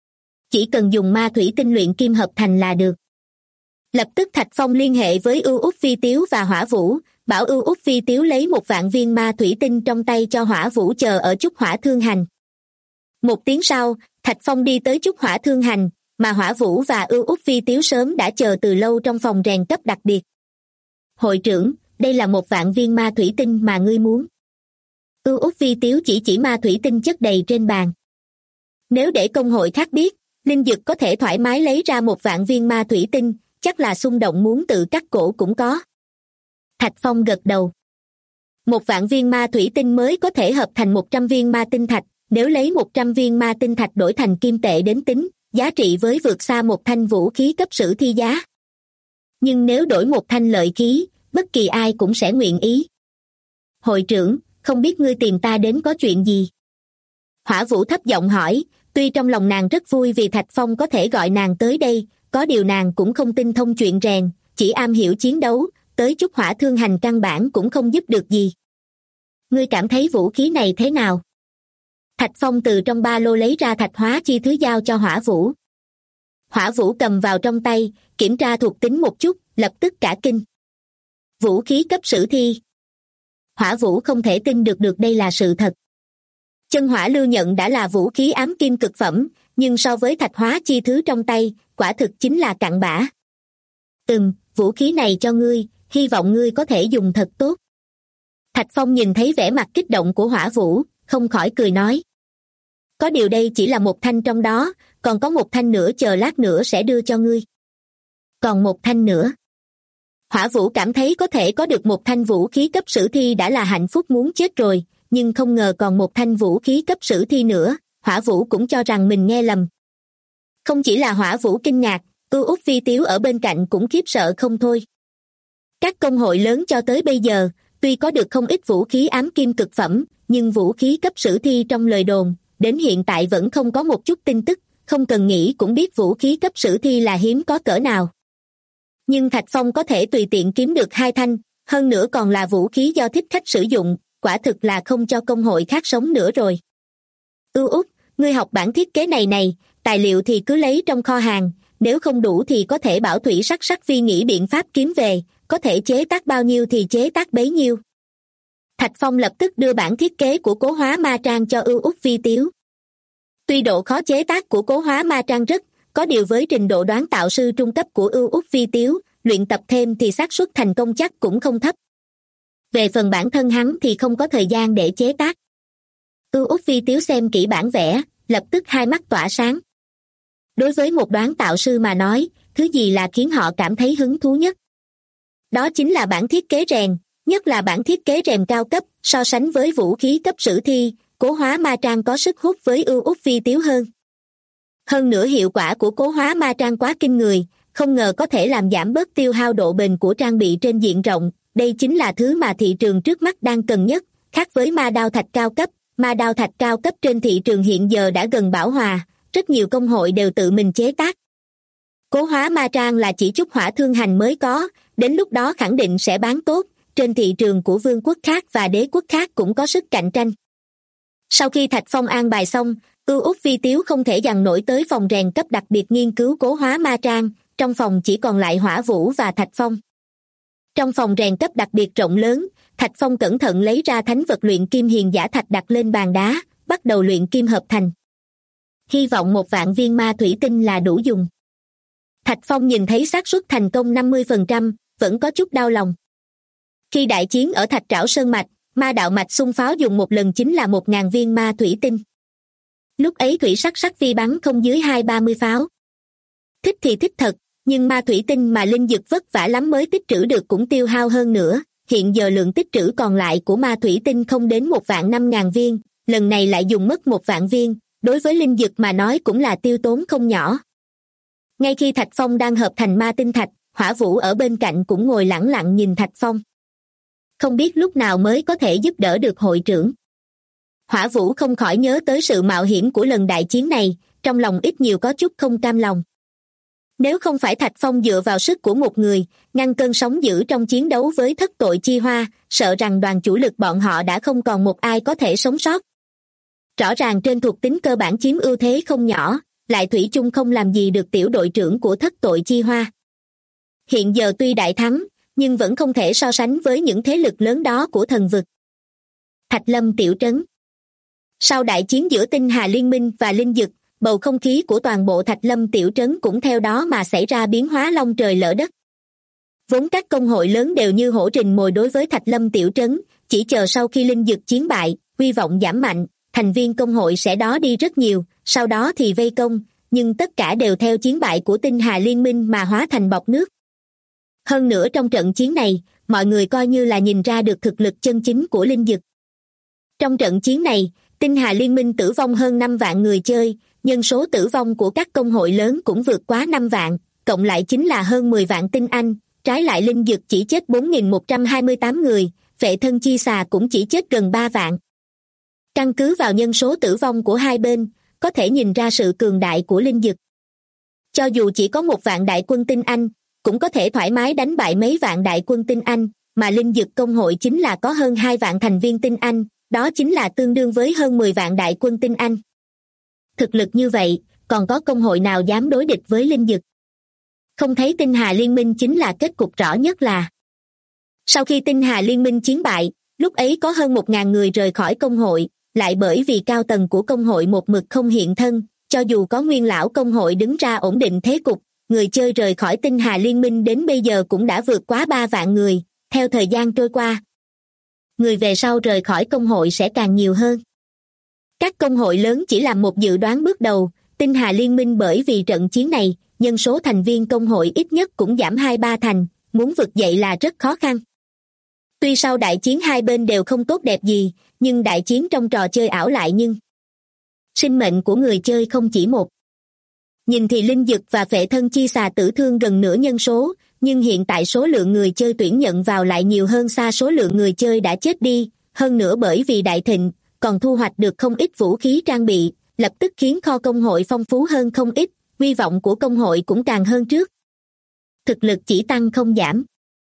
Chỉ cần dùng ma thủy tinh luyện kim hợp thành là được. Lập tức Thạch Phong liên hệ với Ưu Úc Phi Tiếu và Hỏa Vũ, bảo Ưu Úc Phi Tiếu lấy 1.000 viên ma thủy tinh trong tay cho Hỏa Vũ chờ ở Trúc Hỏa Thương Hành. Một tiếng sau, Thạch Phong đi tới Trúc Hỏa Thương Hành, mà Hỏa Vũ và Ưu Úc Phi Tiếu sớm đã chờ từ lâu trong phòng rèn cấp đặc biệt. Hội trưởng, đây là 1.000 viên ma thủy tinh mà ngươi muốn. Ưu Úc Phi Tiếu chỉ ma thủy tinh chất đầy trên bàn. Nếu để công hội khác biết, Linh Dực có thể thoải mái lấy ra 1.000 viên ma thủy tinh, chắc là xung động muốn tự cắt cổ cũng có. Thạch Phong gật đầu. 1.000 viên ma thủy tinh mới có thể hợp thành 100 viên ma tinh thạch, nếu lấy 100 viên ma tinh thạch đổi thành kim tệ đến tính, giá trị với vượt xa một thanh vũ khí cấp sử thi giá. Nhưng nếu đổi một thanh lợi khí, bất kỳ ai cũng sẽ nguyện ý. Hội trưởng, không biết ngươi tìm ta đến có chuyện gì? Hỏa Vũ thấp giọng hỏi, tuy trong lòng nàng rất vui vì Thạch Phong có thể gọi nàng tới đây, có điều nàng cũng không tinh thông chuyện rèn, chỉ am hiểu chiến đấu, tới Trúc Hỏa Thương Hành căn bản cũng không giúp được gì. Ngươi cảm thấy vũ khí này thế nào? Thạch Phong từ trong ba lô lấy ra thạch hóa chi thứ giao cho Hỏa Vũ. Hỏa Vũ cầm vào trong tay, kiểm tra thuộc tính một chút, lập tức cả kinh. Vũ khí cấp sử thi. Hỏa Vũ không thể tin được đây là sự thật. Chân hỏa lưu nhận đã là vũ khí ám kim cực phẩm, nhưng so với thạch hóa chi thứ trong tay, quả thực chính là cặn bã. Vũ khí này cho ngươi, hy vọng ngươi có thể dùng thật tốt. Thạch Phong nhìn thấy vẻ mặt kích động của Hỏa Vũ, không khỏi cười nói. Có điều đây chỉ là một thanh trong đó, còn có một thanh nữa chờ lát nữa sẽ đưa cho ngươi. Còn một thanh nữa. Hỏa Vũ cảm thấy có thể có được một thanh vũ khí cấp sử thi đã là hạnh phúc muốn chết rồi, nhưng không ngờ còn một thanh vũ khí cấp sử thi nữa, Hỏa Vũ cũng cho rằng mình nghe lầm. Không chỉ là Hỏa Vũ kinh ngạc, Ưu Úc Phi Tiếu ở bên cạnh cũng khiếp sợ không thôi. Các công hội lớn cho tới bây giờ, tuy có được không ít vũ khí ám kim cực phẩm, nhưng vũ khí cấp sử thi trong lời đồn, đến hiện tại vẫn không có một chút tin tức, không cần nghĩ cũng biết vũ khí cấp sử thi là hiếm có cỡ nào. Nhưng Thạch Phong có thể tùy tiện kiếm được 2 thanh, hơn nữa còn là vũ khí do thích khách sử dụng, quả thực là không cho công hội khác sống nữa rồi. Ưu Úc, ngươi học bản thiết kế này, tài liệu thì cứ lấy trong kho hàng, nếu không đủ thì có thể bảo Thủy Sắc Vi nghĩ biện pháp kiếm về, có thể chế tác bao nhiêu thì chế tác bấy nhiêu. Thạch Phong lập tức đưa bản thiết kế của Cố Hóa Ma Trang cho Ưu Úc Phi Tiếu. Tuy độ khó chế tác của Cố Hóa Ma Trang rất, có điều với trình độ đoán tạo sư trung cấp của Ưu Úc Phi Tiếu, luyện tập thêm thì xác suất thành công chắc cũng không thấp. Về phần bản thân hắn thì không có thời gian để chế tác. Ưu Úc Phi Tiếu xem kỹ bản vẽ, lập tức hai mắt tỏa sáng. Đối với một đoán tạo sư mà nói, thứ gì là khiến họ cảm thấy hứng thú nhất? Đó chính là bản thiết kế rèn, nhất là bản thiết kế rèn cao cấp, so sánh với vũ khí cấp sử thi, Cố Hóa Ma Trang có sức hút với Ưu Úc Phi Tiếu hơn. Hơn nữa hiệu quả của Cố Hóa Ma Trang quá kinh người, không ngờ có thể làm giảm bớt tiêu hao độ bền của trang bị trên diện rộng, đây chính là thứ mà thị trường trước mắt đang cần nhất, khác với ma đao thạch cao cấp. Ma đao thạch cao cấp trên thị trường hiện giờ đã gần bão hòa, rất nhiều công hội đều tự mình chế tác. Cố Hóa Ma Trang là chỉ chút hỏa thương hành mới có, đến lúc đó khẳng định sẽ bán tốt, trên thị trường của vương quốc khác và đế quốc khác cũng có sức cạnh tranh. Sau khi Thạch Phong an bài xong, Ưu Úc Phi Tiếu không thể dằn nổi tới phòng rèn cấp đặc biệt nghiên cứu Cố Hóa Ma Trang, trong phòng chỉ còn lại Hỏa Vũ và Thạch Phong. Trong phòng rèn cấp đặc biệt rộng lớn, Thạch Phong cẩn thận lấy ra thánh vật luyện kim hiền giả thạch đặt lên bàn đá, bắt đầu luyện kim hợp thành. Hy vọng 1.000.000 viên ma thủy tinh là đủ dùng. Thạch Phong nhìn thấy xác suất thành công 50%, vẫn có chút đau lòng. Khi đại chiến ở Thạch Trảo Sơn Mạch, ma đạo mạch xung pháo dùng một lần chính là 1.000 viên ma thủy tinh. Lúc ấy Thủy Sắc Vi bắn không dưới 20-30 pháo. Thích thì thích thật, nhưng ma thủy tinh mà linh dực vất vả lắm mới tích trữ được cũng tiêu hao hơn nữa. Hiện giờ lượng tích trữ còn lại của ma thủy tinh không đến 1.500.000 viên, lần này lại dùng mất 1.000.000 viên, đối với linh dực mà nói cũng là tiêu tốn không nhỏ. Ngay khi Thạch Phong đang hợp thành ma tinh thạch, Hỏa Vũ ở bên cạnh cũng ngồi lẳng lặng nhìn Thạch Phong. Không biết lúc nào mới có thể giúp đỡ được hội trưởng. Hỏa Vũ không khỏi nhớ tới sự mạo hiểm của lần đại chiến này, trong lòng ít nhiều có chút không cam lòng. Nếu không phải Thạch Phong dựa vào sức của một người, ngăn cơn sóng dữ trong chiến đấu với thất tội chi hoa, sợ rằng đoàn chủ lực bọn họ đã không còn một ai có thể sống sót. Rõ ràng trên thuộc tính cơ bản chiếm ưu thế không nhỏ, lại thủy chung không làm gì được tiểu đội trưởng của thất tội chi hoa. Hiện giờ tuy đại thắng, nhưng vẫn không thể so sánh với những thế lực lớn đó của thần vực. Thạch Lâm tiểu trấn. Sau đại chiến giữa Tinh Hà Liên minh và Linh Dực, bầu không khí của toàn bộ Thạch Lâm tiểu trấn cũng theo đó mà xảy ra biến hóa long trời lở đất. Vốn các công hội lớn đều như hổ rình mồi đối với Thạch Lâm tiểu trấn, chỉ chờ sau khi Linh Dực chiến bại, hy vọng giảm mạnh, thành viên công hội sẽ đó đi rất nhiều, sau đó thì vây công, nhưng tất cả đều theo chiến bại của Tinh Hà Liên minh mà hóa thành bọt nước. Hơn nữa trong trận chiến này, mọi người coi như là nhìn ra được thực lực chân chính của Linh Dực. Trong trận chiến này, Tinh Hà Liên minh tử vong hơn 5 vạn người chơi, nhân số tử vong của các công hội lớn cũng vượt quá 5 vạn, cộng lại chính là hơn 10 vạn tinh anh, trái lại Linh Dực chỉ chết 4.128 người, Vệ Thân Chi Xà cũng chỉ chết gần 3 vạn. Căn cứ vào nhân số tử vong của hai bên, có thể nhìn ra sự cường đại của Linh Dực. Cho dù chỉ có 1 vạn đại quân tinh anh, cũng có thể thoải mái đánh bại mấy vạn đại quân tinh anh, mà Linh Dực công hội chính là có hơn 2 vạn thành viên tinh anh, đó chính là tương đương với hơn 10 vạn đại quân tinh anh. Thực lực như vậy, còn có công hội nào dám đối địch với Linh Dực? Không thấy Tinh Hà Liên minh chính là kết cục rõ nhất là Sau khi Tinh Hà Liên minh chiến bại, lúc ấy có hơn 1.000 người rời khỏi công hội, lại bởi vì cao tầng của công hội một mực không hiện thân, cho dù có nguyên lão công hội đứng ra ổn định thế cục, người chơi rời khỏi Tinh Hà Liên minh đến bây giờ cũng đã vượt quá 3 vạn người. Theo thời gian trôi qua, người về sau rời khỏi công hội sẽ càng nhiều hơn. Các công hội lớn chỉ làm một dự đoán bước đầu, Tinh Hà Liên minh bởi vì trận chiến này, nhân số thành viên công hội ít nhất cũng giảm 2-3 thành, muốn vực dậy là rất khó khăn. Tuy sau đại chiến hai bên đều không tốt đẹp gì, nhưng đại chiến trong trò chơi ảo lại nhưng sinh mệnh của người chơi không chỉ một. Nhìn thì Linh Dực và Phệ Thân Chi Xà tử thương gần nửa nhân số, nhưng hiện tại số lượng người chơi tuyển nhận vào lại nhiều hơn xa số lượng người chơi đã chết đi, hơn nữa bởi vì đại thịnh, còn thu hoạch được không ít vũ khí trang bị, lập tức khiến kho công hội phong phú hơn không ít, hy vọng của công hội cũng càng hơn trước. Thực lực chỉ tăng không giảm.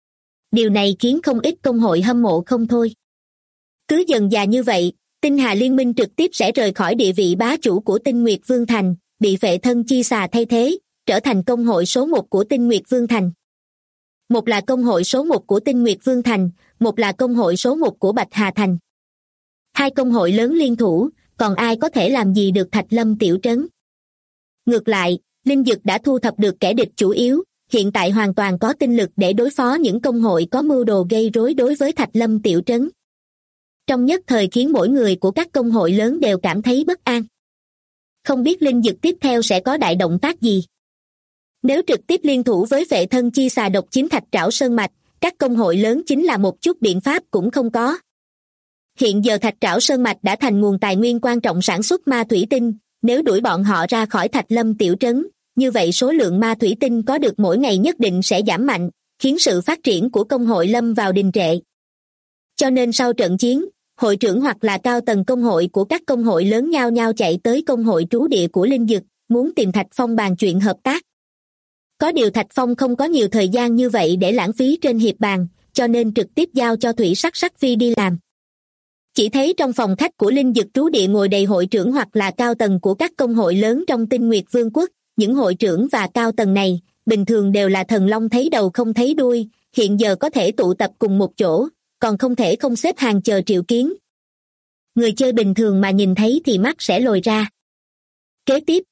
Điều này khiến không ít công hội hâm mộ không thôi. Cứ dần dà như vậy, Tinh Hà Liên minh trực tiếp sẽ rời khỏi địa vị bá chủ của Tinh Nguyệt Vương Thành, bị Phệ Thân Chi Xà thay thế, trở thành công hội số 1 của Tinh Nguyệt Vương Thành. Một là công hội số 1 của Tinh Nguyệt Vương Thành, một là công hội số 1 của Bạch Hà Thành. Hai công hội lớn liên thủ, còn ai có thể làm gì được Thạch Lâm tiểu trấn? Ngược lại, Linh Dực đã thu thập được kẻ địch chủ yếu, hiện tại hoàn toàn có tinh lực để đối phó những công hội có mưu đồ gây rối đối với Thạch Lâm tiểu trấn. Trong nhất thời khiến mỗi người của các công hội lớn đều cảm thấy bất an. Không biết Linh Dực tiếp theo sẽ có đại động tác gì. Nếu trực tiếp liên thủ với Phệ Thân Chi Xà độc chiếm Thạch Trảo Sơn Mạch, các công hội lớn chính là một chút biện pháp cũng không có. Hiện giờ Thạch Trảo Sơn Mạch đã thành nguồn tài nguyên quan trọng sản xuất ma thủy tinh, nếu đuổi bọn họ ra khỏi Thạch Lâm tiểu trấn, như vậy số lượng ma thủy tinh có được mỗi ngày nhất định sẽ giảm mạnh, khiến sự phát triển của công hội lâm vào đình trệ. Cho nên sau trận chiến, hội trưởng hoặc là cao tầng công hội của các công hội lớn nhao nhao chạy tới công hội trú địa của Linh Dực, muốn tìm Thạch Phong bàn chuyện hợp tác. Có điều Thạch Phong không có nhiều thời gian như vậy để lãng phí trên hiệp bàn, cho nên trực tiếp giao cho Thủy Sắc Sắc Phi đi làm. Chỉ thấy trong phòng khách của Linh Dực trú địa ngồi đầy hội trưởng hoặc là cao tầng của các công hội lớn trong Tinh Nguyệt Vương quốc, những hội trưởng và cao tầng này, bình thường đều là thần long thấy đầu không thấy đuôi, hiện giờ có thể tụ tập cùng một chỗ, còn không thể không xếp hàng chờ triệu kiến. Người chơi bình thường mà nhìn thấy thì mắt sẽ lồi ra. Kế tiếp,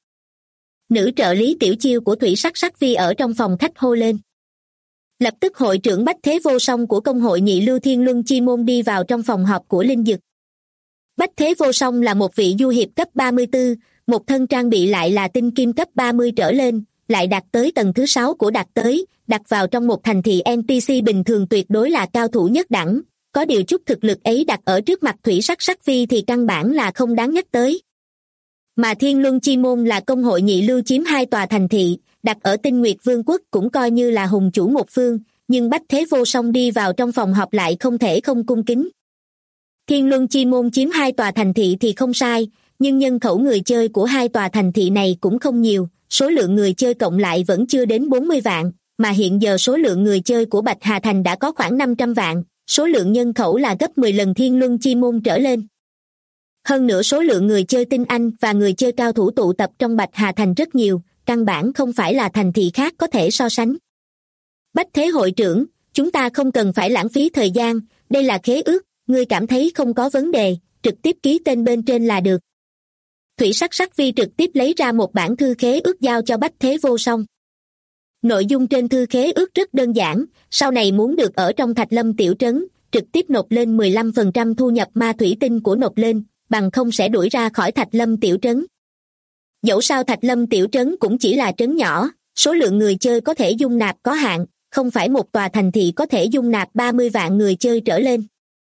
nữ trợ lý tiểu chiêu của Thủy Sắc Sắc Phi ở trong phòng khách hô lên. Lập tức hội trưởng Bách Thế Vô Song của công hội Nhị Lưu Thiên Luân Chi Môn đi vào trong phòng họp của Linh Dực. Bách Thế Vô Song là một vị du hiệp cấp 34, một thân trang bị lại là tinh kim cấp 30 trở lên, lại đạt tới tầng thứ 6 của đạt tới, đặt vào trong một thành thị NPC bình thường tuyệt đối là cao thủ nhất đẳng, có điều chút thực lực ấy đặt ở trước mặt Thủy Sắc Sắc Phi thì căn bản là không đáng nhắc tới. Mà Thiên Luân Chi Môn là công hội nhị lưu chiếm 2 tòa thành thị, đặt ở Tinh Nguyệt Vương quốc cũng coi như là hùng chủ một phương, nhưng Bách Thế Vô Song đi vào trong phòng họp lại không thể không cung kính. Thiên Luân Chi Môn chiếm 2 tòa thành thị thì không sai, nhưng nhân khẩu người chơi của 2 tòa thành thị này cũng không nhiều, số lượng người chơi cộng lại vẫn chưa đến 40 vạn, mà hiện giờ số lượng người chơi của Bạch Hà Thành đã có khoảng 500 vạn, số lượng nhân khẩu là gấp 10 lần Thiên Luân Chi Môn trở lên. Hơn nữa số lượng người chơi tinh anh và người chơi cao thủ tụ tập trong Bạch Hà Thành rất nhiều, căn bản không phải là thành thị khác có thể so sánh. Bách Thế hội trưởng, chúng ta không cần phải lãng phí thời gian, đây là khế ước, ngươi cảm thấy không có vấn đề, trực tiếp ký tên bên trên là được. Thủy Sắc Sắc Phi trực tiếp lấy ra một bản thư khế ước giao cho Bách Thế Vô Song. Nội dung trên thư khế ước rất đơn giản, sau này muốn được ở trong Thạch Lâm tiểu trấn, trực tiếp nộp lên 15% thu nhập ma thủy tinh của nộp lên, bằng không sẽ đuổi ra khỏi Thạch Lâm tiểu trấn. Dẫu sao Thạch Lâm tiểu trấn cũng chỉ là trấn nhỏ, số lượng người chơi có thể dung nạp có hạn, không phải một tòa thành thị có thể dung nạp 30 vạn người chơi trở lên.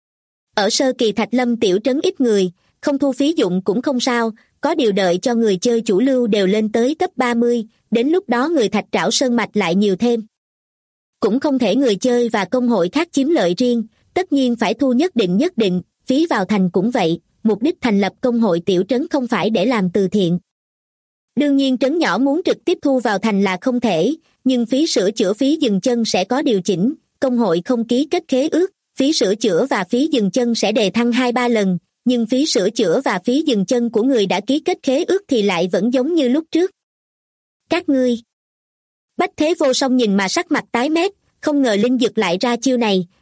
Ở sơ kỳ Thạch Lâm tiểu trấn ít người, không thu phí dụng cũng không sao, có điều đợi cho người chơi chủ lưu đều lên tới cấp 30, đến lúc đó người Thạch Trảo Sơn Mạch lại nhiều thêm. Cũng không thể người chơi và công hội khác chiếm lợi riêng, tất nhiên phải thu nhất định, phí vào thành cũng vậy, mục đích thành lập công hội tiểu trấn không phải để làm từ thiện. Đương nhiên trấn nhỏ muốn trực tiếp thu vào thành là không thể, nhưng phí sửa chữa phí dừng chân sẽ có điều chỉnh, công hội không ký kết khế ước, phí sửa chữa và phí dừng chân sẽ đề thăng 2-3 lần, nhưng phí sửa chữa và phí dừng chân của người đã ký kết khế ước thì lại vẫn giống như lúc trước. Các ngươi. Bách Thế Vô Song nhìn mà sắc mặt tái mét, không ngờ Linh Dực lại ra chiêu này,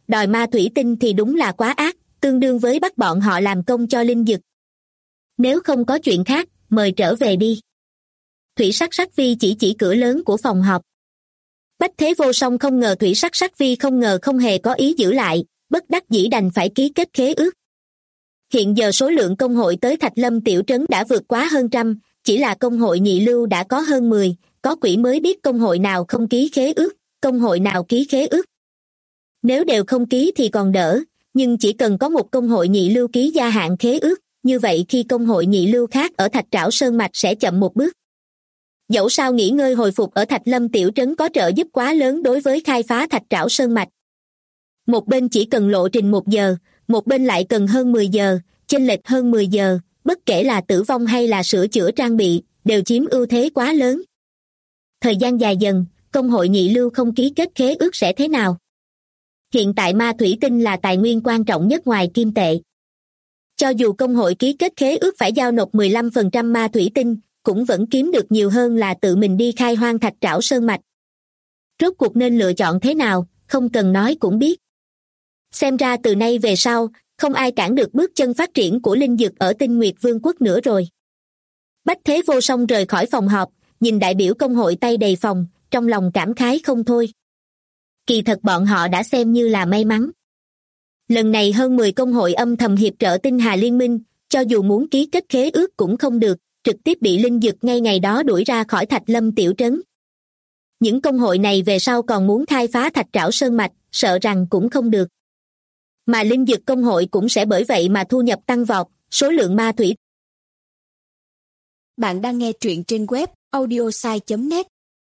đòi ma thủy tinh thì đúng là quá ác, tương đương với bắt bọn họ làm công cho Linh Dực. Nếu không có chuyện khác, mời trở về đi. Thủy Sắc Sắc Vi chỉ cửa lớn của phòng họp. Bách Thế Vô Song không ngờ Thủy Sắc Sắc Vi không hề có ý giữ lại, bất đắc dĩ đành phải ký kết khế ước. Hiện giờ số lượng công hội tới Thạch Lâm tiểu trấn đã vượt quá hơn 100, chỉ là công hội nhị lưu đã có hơn 10, có quỷ mới biết công hội nào không ký khế ước, công hội nào ký khế ước. Nếu đều không ký thì còn đỡ, nhưng chỉ cần có một công hội nhị lưu ký gia hạn khế ước, như vậy khi công hội nhị lưu khác ở Thạch Trảo Sơn Mạch sẽ chậm một bước. Dẫu sao nghỉ ngơi hồi phục ở Thạch Lâm tiểu trấn có trợ giúp quá lớn đối với khai phá Thạch Trảo Sơn Mạch. Một bên chỉ cần lộ trình 1 giờ, một bên lại cần hơn 10 giờ, chênh lệch hơn 10 giờ, bất kể là tử vong hay là sửa chữa trang bị, đều chiếm ưu thế quá lớn. Thời gian dài dần, công hội nhị lưu không ký kết khế ước sẽ thế nào? Hiện tại ma thủy tinh là tài nguyên quan trọng nhất ngoài kim tệ. Cho dù công hội ký kết khế ước phải giao nộp 15% ma thủy tinh, cũng vẫn kiếm được nhiều hơn là tự mình đi khai hoang Thạch Trảo Sơn Mạch. Rốt cuộc nên lựa chọn thế nào, không cần nói cũng biết. Xem ra từ nay về sau, không ai cản được bước chân phát triển của Linh Dực ở Tinh Nguyệt Vương quốc nữa rồi. Bách Thế Vô Song rời khỏi phòng họp, nhìn đại biểu công hội tay đầy phòng, trong lòng cảm khái không thôi. Kỳ thật bọn họ đã xem như là may mắn. Lần này hơn 10 công hội âm thầm hiệp trợ Tinh Hà Liên minh, cho dù muốn ký kết khế ước cũng không được, trực tiếp bị Linh Dực ngay ngày đó đuổi ra khỏi Thạch Lâm tiểu trấn. Những công hội này về sau còn muốn khai phá Thạch Trảo Sơn Mạch, sợ rằng cũng không được. Mà Linh Dực công hội cũng sẽ bởi vậy mà thu nhập tăng vọt, số lượng ma thủy. Bạn đang nghe truyện trên web audiosai.net.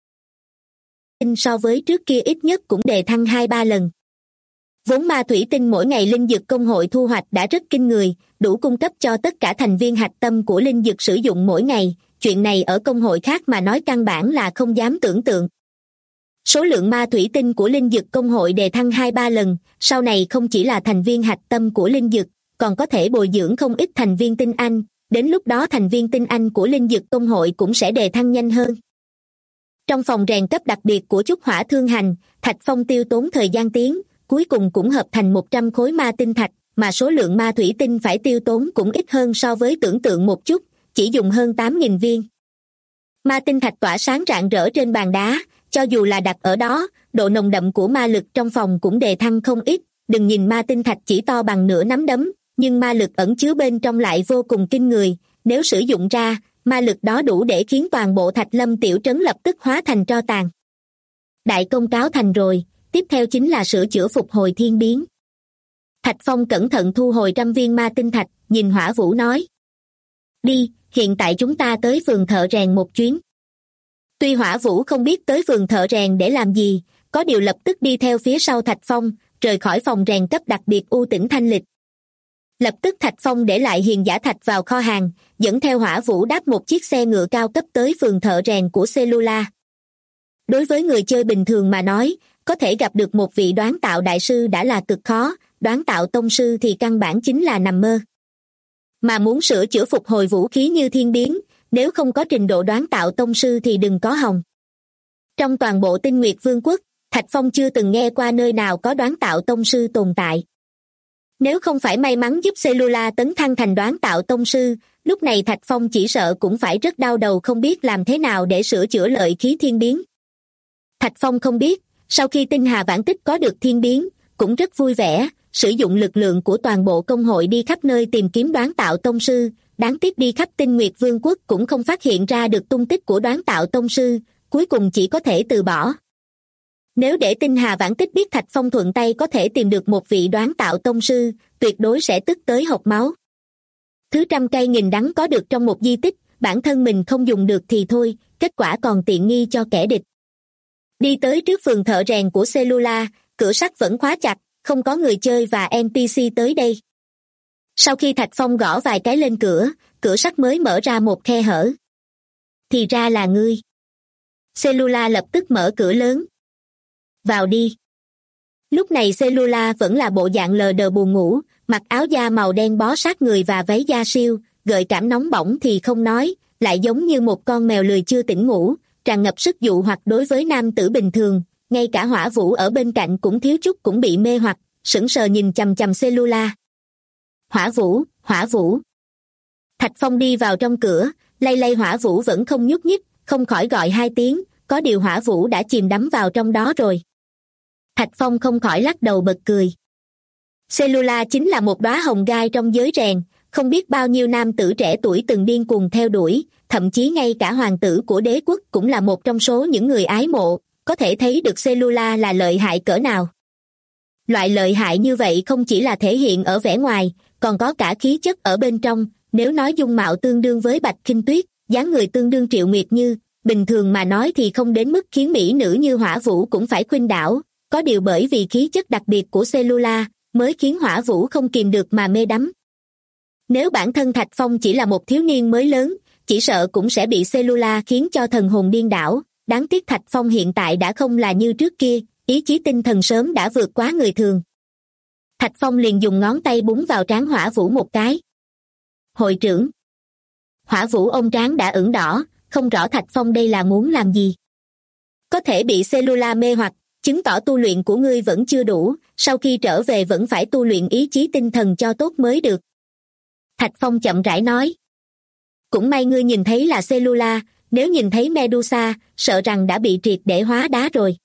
So với trước kia ít nhất cũng đề thăng 2-3 lần. Vốn ma thủy tinh mỗi ngày Linh Dực công hội thu hoạch đã rất kinh người, đủ cung cấp cho tất cả thành viên hạch tâm của Linh Dực sử dụng mỗi ngày, chuyện này ở công hội khác mà nói căn bản là không dám tưởng tượng. Số lượng ma thủy tinh của Linh Dực công hội đề thăng 2-3 lần, sau này không chỉ là thành viên hạch tâm của Linh Dực, còn có thể bồi dưỡng không ít thành viên tinh anh, đến lúc đó thành viên tinh anh của Linh Dực công hội cũng sẽ đề thăng nhanh hơn. Trong phòng rèn cấp đặc biệt của Trúc Hỏa Thương Hành, Thạch Phong tiêu tốn thời gian tiến, cuối cùng cũng hợp thành 100 khối ma tinh thạch, mà số lượng ma thủy tinh phải tiêu tốn cũng ít hơn so với tưởng tượng một chút, chỉ dùng hơn 8.000 viên. Ma tinh thạch tỏa sáng rạng rỡ trên bàn đá, cho dù là đặt ở đó, độ nồng đậm của ma lực trong phòng cũng đề thăng không ít, đừng nhìn ma tinh thạch chỉ to bằng nửa nắm đấm, nhưng ma lực ẩn chứa bên trong lại vô cùng kinh người, nếu sử dụng ra, ma lực đó đủ để khiến toàn bộ Thạch Lâm tiểu trấn lập tức hóa thành tro tàn. Đại công cáo thành rồi, tiếp theo chính là sửa chữa phục hồi thiên biến. Thạch Phong cẩn thận thu hồi 100 viên ma tinh thạch, nhìn Hỏa Vũ nói. Đi, hiện tại chúng ta tới vườn thợ rèn một chuyến. Tuy Hỏa Vũ không biết tới vườn thợ rèn để làm gì, có điều lập tức đi theo phía sau Thạch Phong, rời khỏi phòng rèn cấp đặc biệt U Tĩnh Thanh Lịch. Lập tức Thạch Phong để lại hiền giả thạch vào kho hàng, dẫn theo Hỏa Vũ đáp một chiếc xe ngựa cao cấp tới vườn thợ rèn của Cellula. Đối với người chơi bình thường mà nói, có thể gặp được một vị đoán tạo đại sư đã là cực khó, đoán tạo tông sư thì căn bản chính là nằm mơ. Mà muốn sửa chữa phục hồi vũ khí như thiên biến, nếu không có trình độ đoán tạo tông sư thì đừng có hòng. Trong toàn bộ Tinh Nguyệt Vương quốc, Thạch Phong chưa từng nghe qua nơi nào có đoán tạo tông sư tồn tại. Nếu không phải may mắn giúp Cellula tấn thăng thành đoán tạo tông sư, lúc này Thạch Phong chỉ sợ cũng phải rất đau đầu không biết làm thế nào để sửa chữa lợi khí thiên biến. Thạch Phong không biết, sau khi Tinh Hà Vãn Tích có được thiên biến, cũng rất vui vẻ, sử dụng lực lượng của toàn bộ công hội đi khắp nơi tìm kiếm đoán tạo tông sư, đáng tiếc đi khắp Tinh Nguyệt Vương quốc cũng không phát hiện ra được tung tích của đoán tạo tông sư, cuối cùng chỉ có thể từ bỏ. Nếu để Tinh Hà Vãn Tích biết Thạch Phong thuận tay có thể tìm được một vị đoán tạo tông sư, tuyệt đối sẽ tức tới hộc máu. Thứ 100 cây nghìn đắng có được trong một di tích, bản thân mình không dùng được thì thôi, kết quả còn tiện nghi cho kẻ địch. Đi tới trước vườn thợ rèn của Cellula, cửa sắt vẫn khóa chặt, không có người chơi và NPC tới đây. Sau khi Thạch Phong gõ vài cái lên cửa, cửa sắt mới mở ra một khe hở. Thì ra là ngươi. Cellula lập tức mở cửa lớn. Vào đi. Lúc này Cellula vẫn là bộ dạng lờ đờ buồn ngủ, mặc áo da màu đen bó sát người và váy da siêu, gợi cảm nóng bỏng thì không nói, lại giống như một con mèo lười chưa tỉnh ngủ, tràn ngập sức dụ hoặc đối với nam tử bình thường, ngay cả Hỏa Vũ ở bên cạnh cũng thiếu chút cũng bị mê hoặc, sững sờ nhìn chằm chằm Cellula. Hỏa Vũ, Hỏa Vũ. Thạch Phong đi vào trong cửa, lay lay Hỏa Vũ vẫn không nhúc nhích, không khỏi gọi hai tiếng, có điều Hỏa Vũ đã chìm đắm vào trong đó rồi. Thạch Phong không khỏi lắc đầu bật cười. Cellula chính là một đóa hồng gai trong giới rèn, không biết bao nhiêu nam tử trẻ tuổi từng điên cuồng theo đuổi, thậm chí ngay cả hoàng tử của đế quốc cũng là một trong số những người ái mộ, có thể thấy được Cellula là lợi hại cỡ nào. Loại lợi hại như vậy không chỉ là thể hiện ở vẻ ngoài, còn có cả khí chất ở bên trong, nếu nói dung mạo tương đương với Bạch Khinh Tuyết, dáng người tương đương Triệu Nguyệt Như, bình thường mà nói thì không đến mức khiến mỹ nữ như Hỏa Vũ cũng phải khuynh đảo, có điều bởi vì khí chất đặc biệt của Cellula, mới khiến Hỏa Vũ không kìm được mà mê đắm. Nếu bản thân Thạch Phong chỉ là một thiếu niên mới lớn, chỉ sợ cũng sẽ bị Cellula khiến cho thần hồn điên đảo, đáng tiếc Thạch Phong hiện tại đã không là như trước kia, ý chí tinh thần sớm đã vượt quá người thường. Thạch Phong liền dùng ngón tay búng vào trán Hỏa Vũ một cái. Hội trưởng. Hỏa Vũ ôm trán đã ửng đỏ, không rõ Thạch Phong đây là muốn làm gì. Có thể bị Cellula mê hoặc, chứng tỏ tu luyện của ngươi vẫn chưa đủ, sau khi trở về vẫn phải tu luyện ý chí tinh thần cho tốt mới được. Thạch Phong chậm rãi nói. Cũng may ngươi nhìn thấy là Cellula, nếu nhìn thấy Medusa, sợ rằng đã bị triệt để hóa đá rồi.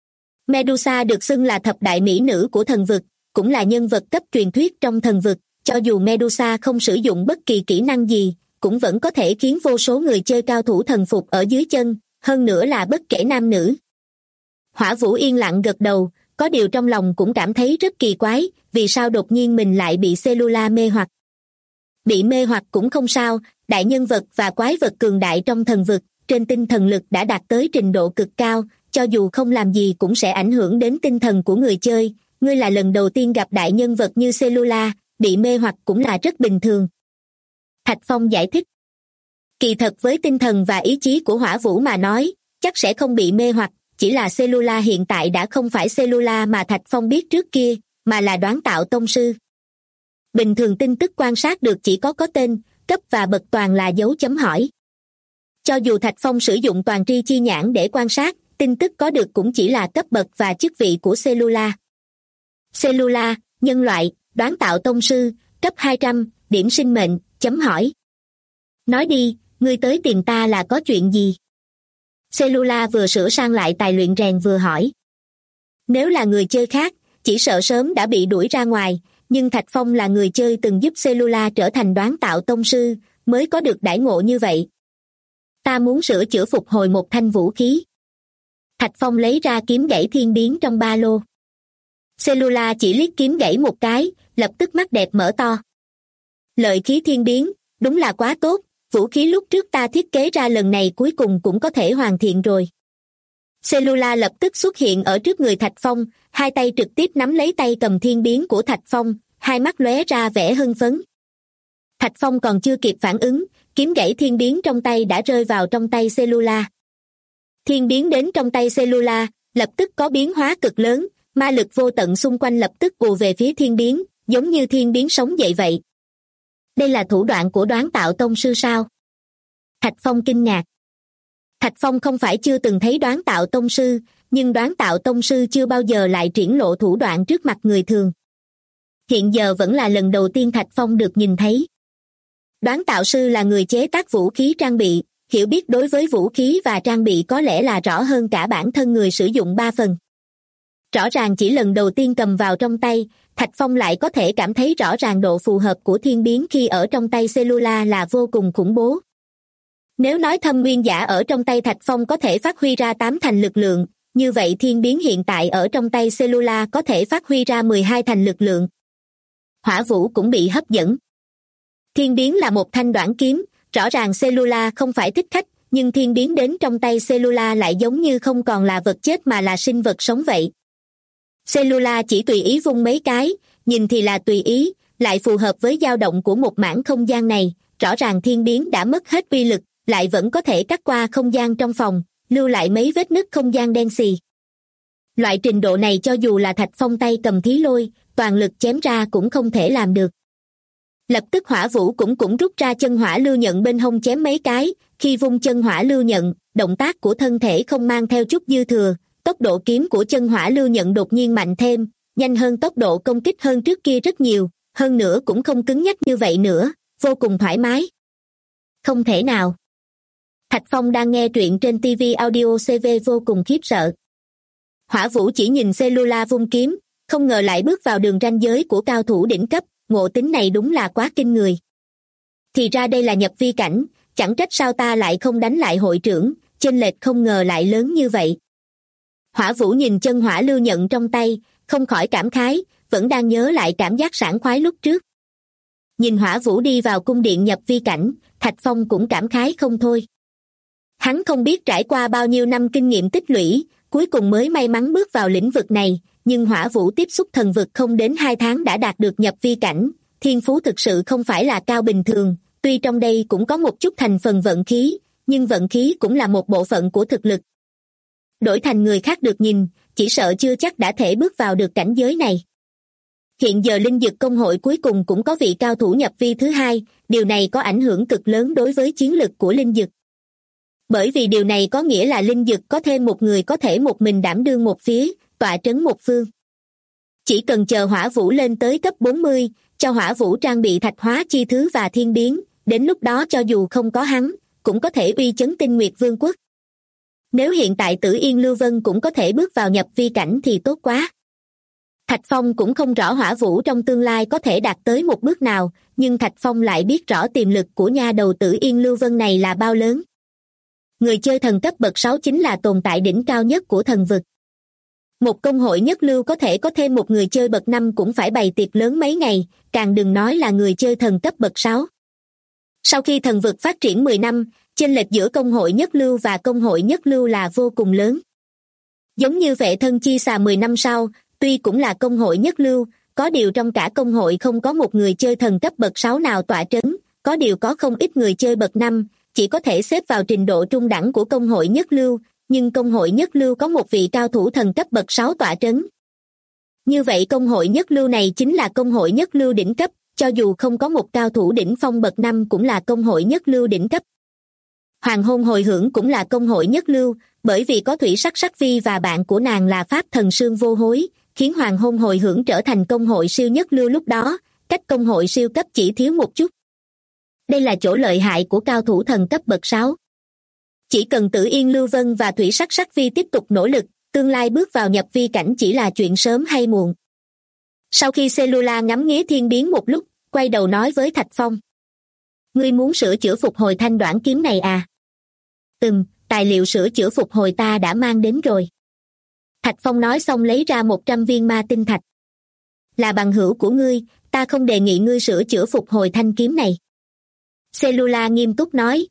Medusa được xưng là thập đại mỹ nữ của thần vực, cũng là nhân vật cấp truyền thuyết trong thần vực, cho dù Medusa không sử dụng bất kỳ kỹ năng gì, cũng vẫn có thể khiến vô số người chơi cao thủ thần phục ở dưới chân, hơn nữa là bất kể nam nữ. Hỏa Vũ yên lặng gật đầu, có điều trong lòng cũng cảm thấy rất kỳ quái, vì sao đột nhiên mình lại bị Cellula mê hoặc. Bị mê hoặc cũng không sao, đại nhân vật và quái vật cường đại trong thần vực, trên tinh thần lực đã đạt tới trình độ cực cao, cho dù không làm gì cũng sẽ ảnh hưởng đến tinh thần của người chơi, ngươi là lần đầu tiên gặp đại nhân vật như Cellula, bị mê hoặc cũng là rất bình thường. Thạch Phong giải thích. Kỳ thật với tinh thần và ý chí của Hỏa Vũ mà nói, chắc sẽ không bị mê hoặc, chỉ là Cellula hiện tại đã không phải Cellula mà Thạch Phong biết trước kia, mà là Đoán Tạo Tông Sư. Bình thường tin tức quan sát được chỉ có tên, cấp và bậc toàn là dấu chấm hỏi. Cho dù Thạch Phong sử dụng toàn tri chi nhãn để quan sát, tin tức có được cũng chỉ là cấp bậc và chức vị của Cellula. Cellula, nhân loại, Đoán Tạo Tông Sư, cấp 200, điểm sinh mệnh, chấm hỏi. Nói đi, ngươi tới tìm ta là có chuyện gì? Cellula vừa sửa sang lại tài luyện rèn vừa hỏi. Nếu là người chơi khác, chỉ sợ sớm đã bị đuổi ra ngoài, nhưng Thạch Phong là người chơi từng giúp Cellula trở thành Đoán Tạo Tông Sư, mới có được đãi ngộ như vậy. Ta muốn sửa chữa phục hồi một thanh vũ khí. Thạch Phong lấy ra kiếm gãy thiên biến trong ba lô. Cellula chỉ liếc kiếm gãy một cái, lập tức mắt đẹp mở to. Lợi khí thiên biến, đúng là quá tốt, vũ khí lúc trước ta thiết kế ra lần này cuối cùng cũng có thể hoàn thiện rồi. Cellula lập tức xuất hiện ở trước người Thạch Phong, hai tay trực tiếp nắm lấy tay cầm thiên biến của Thạch Phong, hai mắt lóe ra vẻ hưng phấn. Thạch Phong còn chưa kịp phản ứng, kiếm gãy thiên biến trong tay đã rơi vào trong tay Cellula. Thiên biến đến trong tay Cellula, lập tức có biến hóa cực lớn, ma lực vô tận xung quanh lập tức ùa về phía thiên biến, giống như thiên biến sống dậy vậy. Đây là thủ đoạn của Đoán Tạo Tông Sư sao? Thạch Phong kinh ngạc. Thạch Phong không phải chưa từng thấy Đoán Tạo Tông Sư, nhưng Đoán Tạo Tông Sư chưa bao giờ lại triển lộ thủ đoạn trước mặt người thường. Hiện giờ vẫn là lần đầu tiên Thạch Phong được nhìn thấy. Đoán Tạo Sư là người chế tác vũ khí trang bị, hiểu biết đối với vũ khí và trang bị có lẽ là rõ hơn cả bản thân người sử dụng 3 phần. Rõ ràng chỉ lần đầu tiên cầm vào trong tay, Thạch Phong lại có thể cảm thấy rõ ràng độ phù hợp của thiên biến khi ở trong tay Cellula là vô cùng khủng bố. Nếu nói thâm nguyên giả ở trong tay Thạch Phong có thể phát huy ra 8 thành lực lượng, như vậy thiên biến hiện tại ở trong tay Cellula có thể phát huy ra 12 thành lực lượng. Hỏa Vũ cũng bị hấp dẫn. Thiên biến là một thanh đoản kiếm, rõ ràng Cellula không phải thích khách, nhưng thiên biến đến trong tay Cellula lại giống như không còn là vật chết mà là sinh vật sống vậy. Cellula chỉ tùy ý vung mấy cái, nhìn thì là tùy ý, lại phù hợp với dao động của một mảng không gian này, rõ ràng thiên biến đã mất hết uy lực, lại vẫn có thể cắt qua không gian trong phòng, lưu lại mấy vết nứt không gian đen xì. Loại trình độ này cho dù là Thạch Phong tay cầm thí lôi, toàn lực chém ra cũng không thể làm được. Lập tức Hỏa Vũ cũng rút ra chân hỏa lưu nhận bên hông chém mấy cái, khi vung chân hỏa lưu nhận, động tác của thân thể không mang theo chút dư thừa, tốc độ kiếm của chân hỏa lưu nhận đột nhiên mạnh thêm, nhanh hơn, tốc độ công kích hơn trước kia rất nhiều, hơn nữa cũng không cứng nhắc như vậy nữa, vô cùng thoải mái. Không thể nào. Thạch Phong đang nghe truyện trên TV Audio CV vô cùng khiếp sợ. Hỏa Vũ chỉ nhìn Cellula vung kiếm, không ngờ lại bước vào đường ranh giới của cao thủ đỉnh cấp, ngộ tính này đúng là quá kinh người. Thì ra đây là nhập vi cảnh, chẳng trách sao ta lại không đánh lại hội trưởng, chênh lệch không ngờ lại lớn như vậy. Hỏa Vũ nhìn chân hỏa lưu nhận trong tay, không khỏi cảm khái, vẫn đang nhớ lại cảm giác sảng khoái lúc trước. Nhìn Hỏa Vũ đi vào cung điện nhập vi cảnh, Thạch Phong cũng cảm khái không thôi. Hắn không biết trải qua bao nhiêu năm kinh nghiệm tích lũy, cuối cùng mới may mắn bước vào lĩnh vực này, nhưng Hỏa Vũ tiếp xúc thần vực không đến 2 tháng đã đạt được nhập vi cảnh, thiên phú thực sự không phải là cao bình thường, tuy trong đây cũng có một chút thành phần vận khí, nhưng vận khí cũng là một bộ phận của thực lực. Đổi thành người khác được nhìn, chỉ sợ chưa chắc đã thể bước vào được cảnh giới này. Hiện giờ linh dực công hội cuối cùng cũng có vị cao thủ nhập vi thứ 2, điều này có ảnh hưởng cực lớn đối với chiến lực của linh dực. Bởi vì điều này có nghĩa là linh dực có thêm một người có thể một mình đảm đương một phía, tọa trấn một phương. Chỉ cần chờ Hỏa Vũ lên tới cấp 40, cho Hỏa Vũ trang bị thạch hóa chi thứ và thiên biến, đến lúc đó cho dù không có hắn, cũng có thể uy chấn Tinh Nguyệt Vương quốc. Nếu hiện tại Tử Yên Lưu Vân cũng có thể bước vào nhập vi cảnh thì tốt quá. Thạch Phong cũng không rõ Hỏa Vũ trong tương lai có thể đạt tới một bước nào, nhưng Thạch Phong lại biết rõ tiềm lực của nha đầu Tử Yên Lưu Vân này là bao lớn. Người chơi thần cấp bậc 6 chính là tồn tại đỉnh cao nhất của thần vực. Một công hội nhất lưu có thể có thêm một người chơi bậc 5 cũng phải bày tiệc lớn mấy ngày, càng đừng nói là người chơi thần cấp bậc 6. Sau khi thần vực phát triển 10 năm, chênh lệch giữa công hội nhất lưu và công hội nhất lưu là vô cùng lớn. Giống như Vệ Thân Chi Xà 10 năm sau, tuy cũng là công hội nhất lưu, có điều trong cả công hội không có một người chơi thần cấp bậc 6 nào tọa trấn, có điều có không ít người chơi bậc 5, chỉ có thể xếp vào trình độ trung đẳng của công hội nhất lưu, nhưng công hội nhất lưu có một vị cao thủ thần cấp bậc 6 tọa trấn. Như vậy công hội nhất lưu này chính là công hội nhất lưu đỉnh cấp, cho dù không có một cao thủ đỉnh phong bậc 5 cũng là công hội nhất lưu đỉnh cấp. Hoàng Hôn Hồi Hưởng cũng là công hội nhất lưu, bởi vì có Thủy Sắc Sắc Vi và bạn của nàng là Pháp Thần Sương Vô Hối, khiến Hoàng Hôn Hồi Hưởng trở thành công hội siêu nhất lưu lúc đó, cách công hội siêu cấp chỉ thiếu một chút. Đây là chỗ lợi hại của cao thủ thần cấp bậc 6. Chỉ cần Tử Yên Lưu Vân và Thủy Sắc Sắc Vi tiếp tục nỗ lực, tương lai bước vào nhập vi cảnh chỉ là chuyện sớm hay muộn. Sau khi Cellula ngắm nghía thiên biến một lúc, quay đầu nói với Thạch Phong. Ngươi muốn sửa chữa phục hồi thanh đoản kiếm này à? Tài liệu sửa chữa phục hồi ta đã mang đến rồi. Thạch Phong nói xong lấy ra 100 viên ma tinh thạch. Là bằng hữu của ngươi, ta không đề nghị ngươi sửa chữa phục hồi thanh kiếm này. Cellula nghiêm túc nói.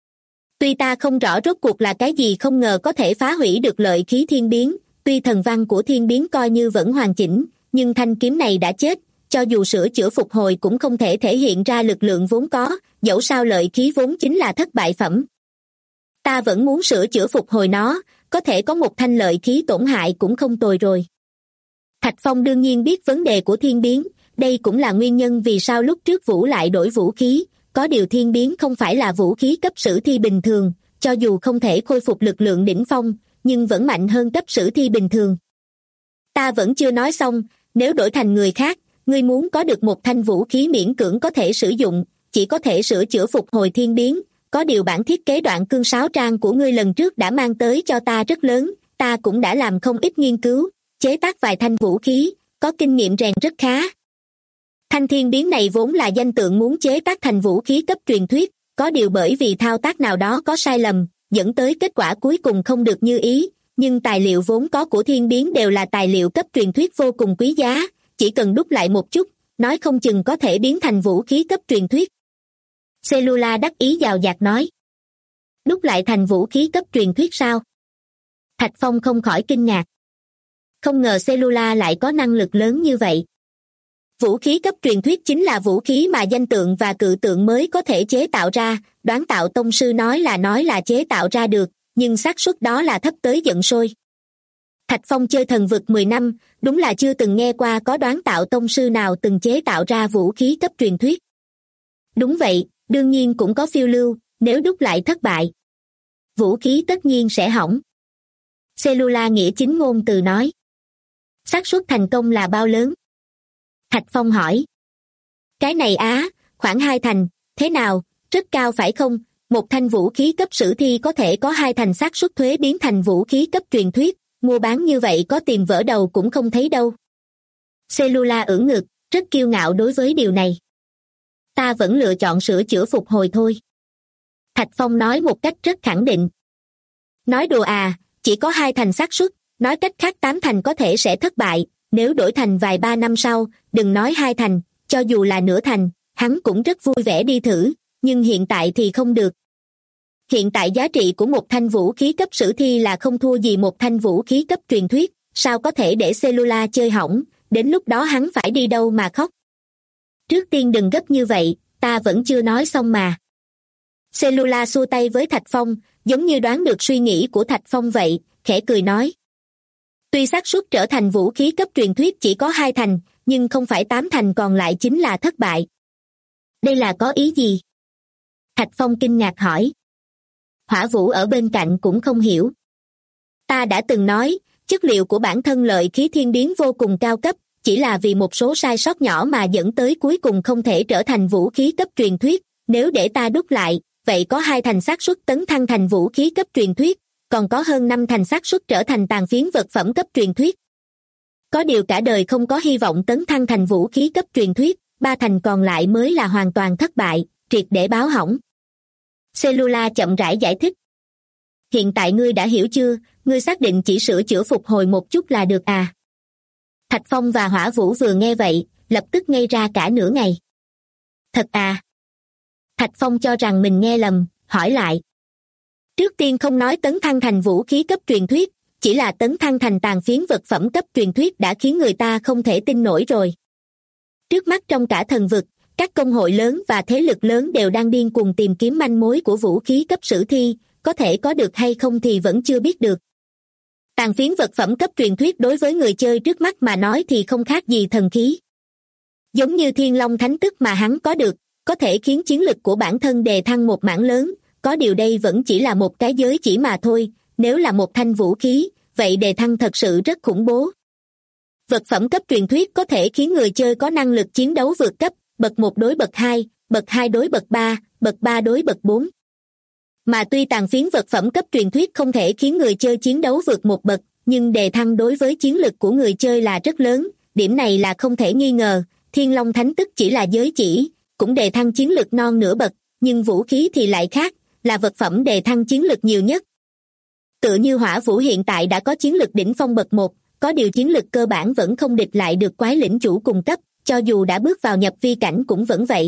Tuy ta không rõ rốt cuộc là cái gì không ngờ có thể phá hủy được lợi khí thiên biến, tuy thần văn của thiên biến coi như vẫn hoàn chỉnh, nhưng thanh kiếm này đã chết, cho dù sửa chữa phục hồi cũng không thể thể hiện ra lực lượng vốn có, dẫu sao lợi khí vốn chính là thất bại phẩm. Ta vẫn muốn sửa chữa phục hồi nó, có thể có một thanh lợi khí tổn hại cũng không tồi rồi. Thạch Phong đương nhiên biết vấn đề của thiên biến, đây cũng là nguyên nhân vì sao lúc trước Vũ lại đổi vũ khí, có điều thiên biến không phải là vũ khí cấp sử thi bình thường, cho dù không thể khôi phục lực lượng đỉnh phong, nhưng vẫn mạnh hơn cấp sử thi bình thường. Ta vẫn chưa nói xong, nếu đổi thành người khác, ngươi muốn có được một thanh vũ khí miễn cưỡng có thể sử dụng, chỉ có thể sửa chữa phục hồi thiên biến, có điều bản thiết kế đoạn cương sáo trang của ngươi lần trước đã mang tới cho ta rất lớn, ta cũng đã làm không ít nghiên cứu, chế tác vài thanh vũ khí, có kinh nghiệm rèn rất khá. Thanh thiên biến này vốn là danh tượng muốn chế tác thành vũ khí cấp truyền thuyết, có điều bởi vì thao tác nào đó có sai lầm, dẫn tới kết quả cuối cùng không được như ý, nhưng tài liệu vốn có của thiên biến đều là tài liệu cấp truyền thuyết vô cùng quý giá, chỉ cần đúc lại một chút, nói không chừng có thể biến thành vũ khí cấp truyền thuyết. Cellula đắc ý dào dạt nói. Đúc lại thành vũ khí cấp truyền thuyết sao? Thạch Phong không khỏi kinh ngạc. Không ngờ Cellula lại có năng lực lớn như vậy. Vũ khí cấp truyền thuyết chính là vũ khí mà danh tượng và cự tượng mới có thể chế tạo ra, Đoán Tạo Tông Sư nói là chế tạo ra được, nhưng xác suất đó là thấp tới giận sôi. Thạch Phong chơi thần vực 10 năm, đúng là chưa từng nghe qua có Đoán Tạo Tông Sư nào từng chế tạo ra vũ khí cấp truyền thuyết. Đúng vậy, đương nhiên cũng có phiêu lưu, nếu đúc lại thất bại, vũ khí tất nhiên sẽ hỏng. Cellula nghĩa chính ngôn từ nói. xác suất thành công là bao lớn? Thạch Phong hỏi. Cái này khoảng 2 thành, thế nào, rất cao phải không? Một thanh vũ khí cấp sử thi có thể có 2 thành xác suất thuế biến thành vũ khí cấp truyền thuyết, mua bán như vậy có tìm vỡ đầu cũng không thấy đâu. Cellula ưỡn ngực, rất kiêu ngạo đối với điều này. Ta vẫn lựa chọn sửa chữa phục hồi thôi. Thạch Phong nói một cách rất khẳng định. Nói đùa chỉ có 2 thành xác suất, nói cách khác 8 thành có thể sẽ thất bại, nếu đổi thành vài 3 năm sau, đừng nói 2 thành, cho dù là nửa thành, hắn cũng rất vui vẻ đi thử, nhưng hiện tại thì không được. Hiện tại giá trị của một thanh vũ khí cấp sử thi là không thua gì một thanh vũ khí cấp truyền thuyết, sao có thể để Cellula chơi hỏng, đến lúc đó hắn phải đi đâu mà khóc. Trước tiên đừng gấp như vậy, ta vẫn chưa nói xong mà. Cellula xua tay với Thạch Phong, giống như đoán được suy nghĩ của Thạch Phong vậy, khẽ cười nói. Tuy xác suất trở thành vũ khí cấp truyền thuyết chỉ có 2 thành, nhưng không phải 8 thành còn lại chính là thất bại. Đây là có ý gì? Thạch Phong kinh ngạc hỏi. Hỏa Vũ ở bên cạnh cũng không hiểu. Ta đã từng nói, chất liệu của bản thân lợi khí thiên biến vô cùng cao cấp, chỉ là vì một số sai sót nhỏ mà dẫn tới cuối cùng không thể trở thành vũ khí cấp truyền thuyết, nếu để ta đúc lại, vậy có 2 thành xác suất tấn thăng thành vũ khí cấp truyền thuyết, còn có hơn 5 thành xác suất trở thành tàn phiến vật phẩm cấp truyền thuyết. Có điều cả đời không có hy vọng tấn thăng thành vũ khí cấp truyền thuyết, 3 thành còn lại mới là hoàn toàn thất bại, triệt để báo hỏng. Cellula chậm rãi giải thích. Hiện tại ngươi đã hiểu chưa, ngươi xác định chỉ sửa chữa phục hồi một chút là được Thạch Phong và Hỏa Vũ vừa nghe vậy, lập tức ngây ra cả nửa ngày. Thật Thạch Phong cho rằng mình nghe lầm, hỏi lại. Trước tiên không nói tấn thăng thành vũ khí cấp truyền thuyết, chỉ là tấn thăng thành tàn phiến vật phẩm cấp truyền thuyết đã khiến người ta không thể tin nổi rồi. Trước mắt trong cả thần vực, các công hội lớn và thế lực lớn đều đang điên cuồng tìm kiếm manh mối của vũ khí cấp sử thi, có thể có được hay không thì vẫn chưa biết được. Tàn phiến vật phẩm cấp truyền thuyết đối với người chơi trước mắt mà nói thì không khác gì thần khí. Giống như Thiên Long Thánh Tức mà hắn có được, có thể khiến chiến lực của bản thân đề thăng một mảng lớn, có điều đây vẫn chỉ là một cái giới chỉ mà thôi, nếu là một thanh vũ khí, vậy đề thăng thật sự rất khủng bố. Vật phẩm cấp truyền thuyết có thể khiến người chơi có năng lực chiến đấu vượt cấp, bậc 1 đối bậc 2, bậc 2 đối bậc 3, bậc 3 đối bậc 4. Mà tuy tàn phiến vật phẩm cấp truyền thuyết không thể khiến người chơi chiến đấu vượt một bậc, nhưng đề thăng đối với chiến lực của người chơi là rất lớn, điểm này là không thể nghi ngờ. Thiên Long Thánh Tức chỉ là giới chỉ, cũng đề thăng chiến lực non nửa bậc, nhưng vũ khí thì lại khác, là vật phẩm đề thăng chiến lực nhiều nhất. Tựa như Hỏa Vũ hiện tại đã có chiến lực đỉnh phong bậc 1, có điều chiến lực cơ bản vẫn không địch lại được quái lĩnh chủ cùng cấp, cho dù đã bước vào nhập vi cảnh cũng vẫn vậy.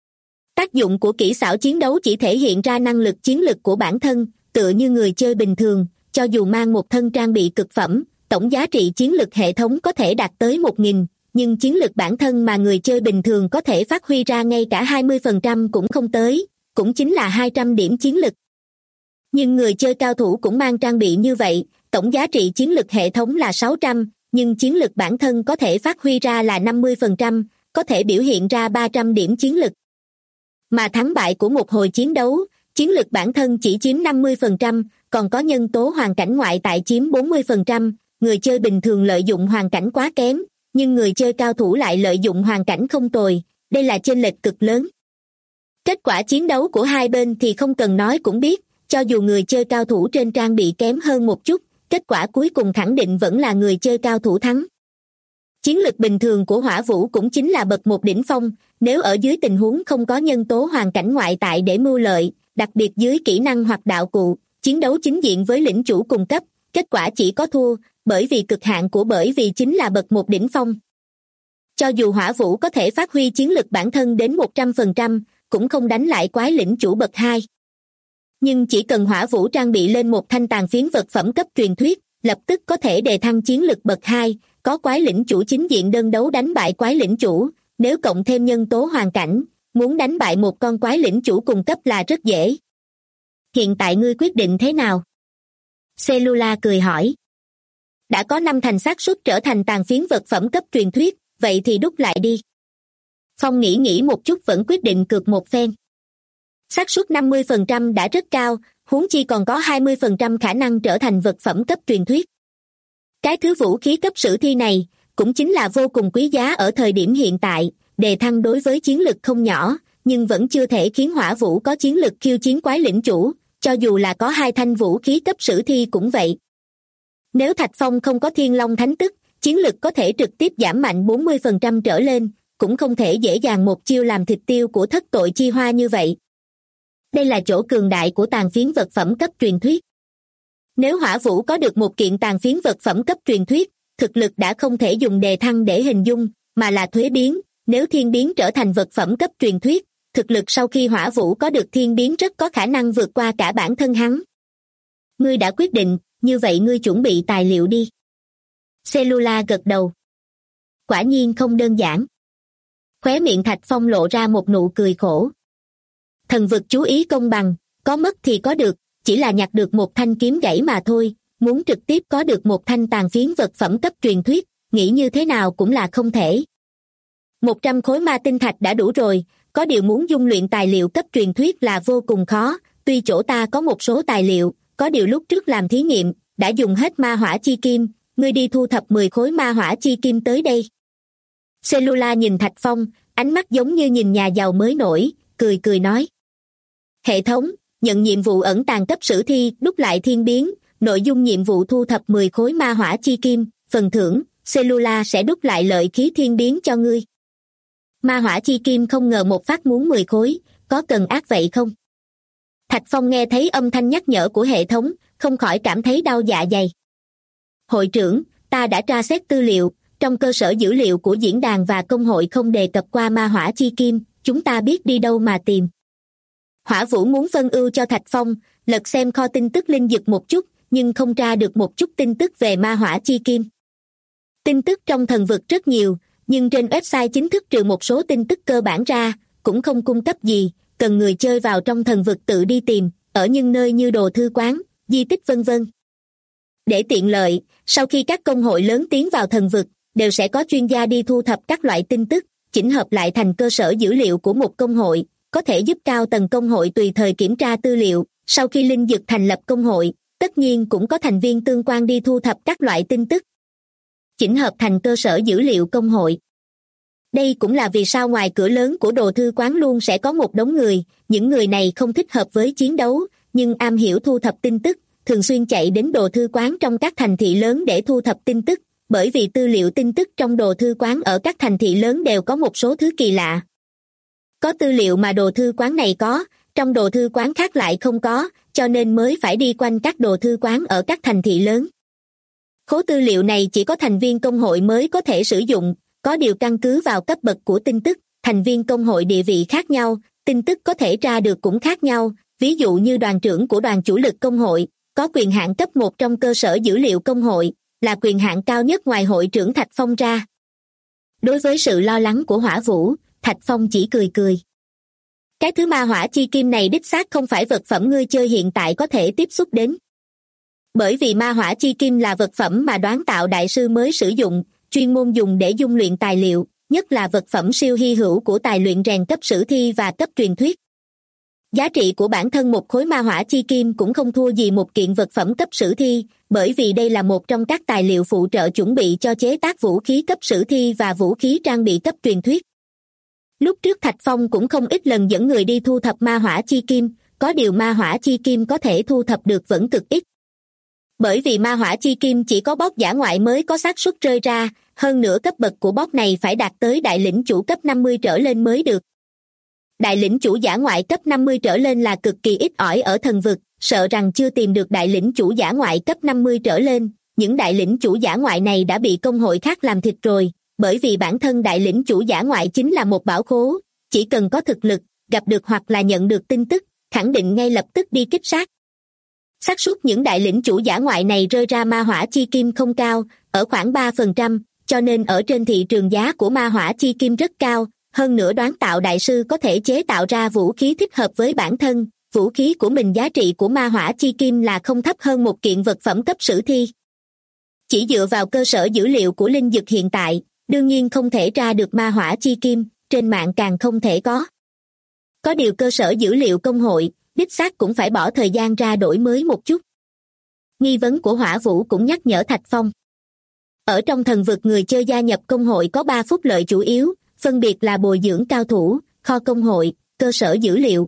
Tác dụng của kỹ xảo chiến đấu chỉ thể hiện ra năng lực chiến lực của bản thân, tựa như người chơi bình thường, cho dù mang một thân trang bị cực phẩm, tổng giá trị chiến lực hệ thống có thể đạt tới 1000, nhưng chiến lực bản thân mà người chơi bình thường có thể phát huy ra ngay cả 20% cũng không tới, cũng chính là 200 điểm chiến lực. Nhưng người chơi cao thủ cũng mang trang bị như vậy, tổng giá trị chiến lực hệ thống là 600, nhưng chiến lực bản thân có thể phát huy ra là 50%, có thể biểu hiện ra 300 điểm chiến lực. Mà thắng bại của một hồi chiến đấu, chiến lực bản thân chỉ chiếm 50%, còn có nhân tố hoàn cảnh ngoại tại chiếm 40%, người chơi bình thường lợi dụng hoàn cảnh quá kém, nhưng người chơi cao thủ lại lợi dụng hoàn cảnh không tồi, đây là chênh lệch cực lớn. Kết quả chiến đấu của hai bên thì không cần nói cũng biết, cho dù người chơi cao thủ trên trang bị kém hơn một chút, kết quả cuối cùng khẳng định vẫn là người chơi cao thủ thắng. Chiến lực bình thường của Hỏa Vũ cũng chính là bậc 1 đỉnh phong, nếu ở dưới tình huống không có nhân tố hoàn cảnh ngoại tại để mưu lợi, đặc biệt dưới kỹ năng hoặc đạo cụ, chiến đấu chính diện với lĩnh chủ cùng cấp, kết quả chỉ có thua, bởi vì cực hạn của bởi vì chính là bậc 1 đỉnh phong. Cho dù Hỏa Vũ có thể phát huy chiến lực bản thân đến 100%, cũng không đánh lại quái lĩnh chủ bậc 2. Nhưng chỉ cần Hỏa Vũ trang bị lên một thanh tàn phiến vật phẩm cấp truyền thuyết, lập tức có thể đề thăng chiến lực bậc 2, có quái lĩnh chủ chính diện đơn đấu đánh bại quái lĩnh chủ, nếu cộng thêm nhân tố hoàn cảnh, muốn đánh bại một con quái lĩnh chủ cùng cấp là rất dễ. Hiện tại ngươi quyết định thế nào? Cellula cười hỏi. Đã có 5 thành xác suất trở thành tàn phiến vật phẩm cấp truyền thuyết, vậy thì đúc lại đi. Phong nghĩ một chút vẫn quyết định cược một phen. Xác suất 50% đã rất cao, huống chi còn có 20% khả năng trở thành vật phẩm cấp truyền thuyết. Cái thứ vũ khí cấp sử thi này cũng chính là vô cùng quý giá ở thời điểm hiện tại, đề thăng đối với chiến lực không nhỏ, nhưng vẫn chưa thể khiến Hỏa Vũ có chiến lực khiêu chiến quái lĩnh chủ, cho dù là có 2 thanh vũ khí cấp sử thi cũng vậy. Nếu Thạch Phong không có Thiên Long Thánh Tức, chiến lực có thể trực tiếp giảm mạnh 40% trở lên, cũng không thể dễ dàng một chiêu làm thịt tiêu của thất tội chi hoa như vậy. Đây là chỗ cường đại của tàn phiến vật phẩm cấp truyền thuyết. Nếu Hỏa Vũ có được một kiện tàn phiến vật phẩm cấp truyền thuyết, thực lực đã không thể dùng đề thăng để hình dung, mà là thuế biến. Nếu thiên biến trở thành vật phẩm cấp truyền thuyết, thực lực sau khi Hỏa Vũ có được thiên biến rất có khả năng vượt qua cả bản thân hắn. Ngươi đã quyết định, như vậy ngươi chuẩn bị tài liệu đi. Cellula gật đầu. Quả nhiên không đơn giản. Khóe miệng Thạch Phong lộ ra một nụ cười khổ. Thần vực chú ý công bằng, có mất thì có được, chỉ là nhặt được một thanh kiếm gãy mà thôi, muốn trực tiếp có được một thanh tàn phiến vật phẩm cấp truyền thuyết, nghĩ như thế nào cũng là không thể. 100 khối ma tinh thạch đã đủ rồi, có điều muốn dung luyện tài liệu cấp truyền thuyết là vô cùng khó, tuy chỗ ta có một số tài liệu, có điều lúc trước làm thí nghiệm, đã dùng hết ma hỏa chi kim, ngươi đi thu thập 10 khối ma hỏa chi kim tới đây. Cellula nhìn Thạch Phong, ánh mắt giống như nhìn nhà giàu mới nổi, cười cười nói. Hệ thống, nhận nhiệm vụ ẩn tàng cấp sử thi, đúc lại thiên biến, nội dung nhiệm vụ thu thập 10 khối ma hỏa chi kim, phần thưởng, Cellula sẽ đúc lại lợi khí thiên biến cho ngươi. Ma hỏa chi kim không ngờ một phát muốn 10 khối, có cần ác vậy không? Thạch Phong nghe thấy âm thanh nhắc nhở của hệ thống, không khỏi cảm thấy đau dạ dày. Hội trưởng, ta đã tra xét tư liệu, trong cơ sở dữ liệu của diễn đàn và công hội không đề cập qua ma hỏa chi kim, chúng ta biết đi đâu mà tìm. Hỏa Vũ muốn phân ưu cho Thạch Phong, lật xem kho tin tức linh dực một chút, nhưng không tra được một chút tin tức về ma hỏa chi kim. Tin tức trong thần vực rất nhiều, nhưng trên website chính thức trừ một số tin tức cơ bản ra, cũng không cung cấp gì, cần người chơi vào trong thần vực tự đi tìm, ở những nơi như đồ thư quán, di tích vân vân. Để tiện lợi, sau khi các công hội lớn tiến vào thần vực, đều sẽ có chuyên gia đi thu thập các loại tin tức, chỉnh hợp lại thành cơ sở dữ liệu của một công hội, có thể giúp cao tầng công hội tùy thời kiểm tra tư liệu. Sau khi linh dực thành lập công hội, tất nhiên cũng có thành viên tương quan đi thu thập các loại tin tức, chỉnh hợp thành cơ sở dữ liệu công hội. Đây cũng là vì sao ngoài cửa lớn của đồ thư quán luôn sẽ có một đống người, những người này không thích hợp với chiến đấu, nhưng am hiểu thu thập tin tức, thường xuyên chạy đến đồ thư quán trong các thành thị lớn để thu thập tin tức, bởi vì tư liệu tin tức trong đồ thư quán ở các thành thị lớn đều có một số thứ kỳ lạ. Có tư liệu mà đồ thư quán này có, trong đồ thư quán khác lại không có, cho nên mới phải đi quanh các đồ thư quán ở các thành thị lớn. Khố tư liệu này chỉ có thành viên công hội mới có thể sử dụng, có điều căn cứ vào cấp bậc của tin tức, thành viên công hội địa vị khác nhau, tin tức có thể tra được cũng khác nhau, ví dụ như đoàn trưởng của đoàn chủ lực công hội, có quyền hạn cấp 1 trong cơ sở dữ liệu công hội, là quyền hạn cao nhất ngoài hội trưởng Thạch Phong ra. Đối với sự lo lắng của Hỏa Vũ, Thạch Phong chỉ cười cười. Cái thứ ma hỏa chi kim này đích xác không phải vật phẩm ngươi chơi hiện tại có thể tiếp xúc đến. Bởi vì ma hỏa chi kim là vật phẩm mà đoán tạo đại sư mới sử dụng, chuyên môn dùng để dung luyện tài liệu, nhất là vật phẩm siêu hy hữu của tài luyện rèn cấp sử thi và cấp truyền thuyết. Giá trị của bản thân một khối ma hỏa chi kim cũng không thua gì một kiện vật phẩm cấp sử thi, bởi vì đây là một trong các tài liệu phụ trợ chuẩn bị cho chế tác vũ khí cấp sử thi và vũ khí trang bị cấp truyền thuyết. Lúc trước Thạch Phong cũng không ít lần dẫn người đi thu thập ma hỏa chi kim, có điều ma hỏa chi kim có thể thu thập được vẫn cực ít. Bởi vì ma hỏa chi kim chỉ có boss dã ngoại mới có xác suất rơi ra, hơn nữa cấp bậc của boss này phải đạt tới đại lĩnh chủ cấp 50 trở lên mới được. Đại lĩnh chủ dã ngoại cấp 50 trở lên là cực kỳ ít ỏi ở thần vực, sợ rằng chưa tìm được đại lĩnh chủ dã ngoại cấp 50 trở lên, những đại lĩnh chủ dã ngoại này đã bị công hội khác làm thịt rồi, bởi vì bản thân đại lĩnh chủ dã ngoại chính là một bảo khố, chỉ cần có thực lực, gặp được hoặc là nhận được tin tức, khẳng định ngay lập tức đi kích sát. Xác suất những đại lĩnh chủ dã ngoại này rơi ra ma hỏa chi kim không cao, ở khoảng 3%, cho nên ở trên thị trường giá của ma hỏa chi kim rất cao, hơn nữa đoán tạo đại sư có thể chế tạo ra vũ khí thích hợp với bản thân, vũ khí của mình giá trị của ma hỏa chi kim là không thấp hơn một kiện vật phẩm cấp sử thi. Chỉ dựa vào cơ sở dữ liệu của linh dực hiện tại, đương nhiên không thể tra được ma hỏa chi kim, trên mạng càng không thể có. Có điều cơ sở dữ liệu công hội, đích xác cũng phải bỏ thời gian ra đổi mới một chút. Nghi vấn của Hỏa Vũ cũng nhắc nhở Thạch Phong. Ở trong thần vực, người chơi gia nhập công hội có 3 phúc lợi chủ yếu, phân biệt là bồi dưỡng cao thủ, kho công hội, cơ sở dữ liệu.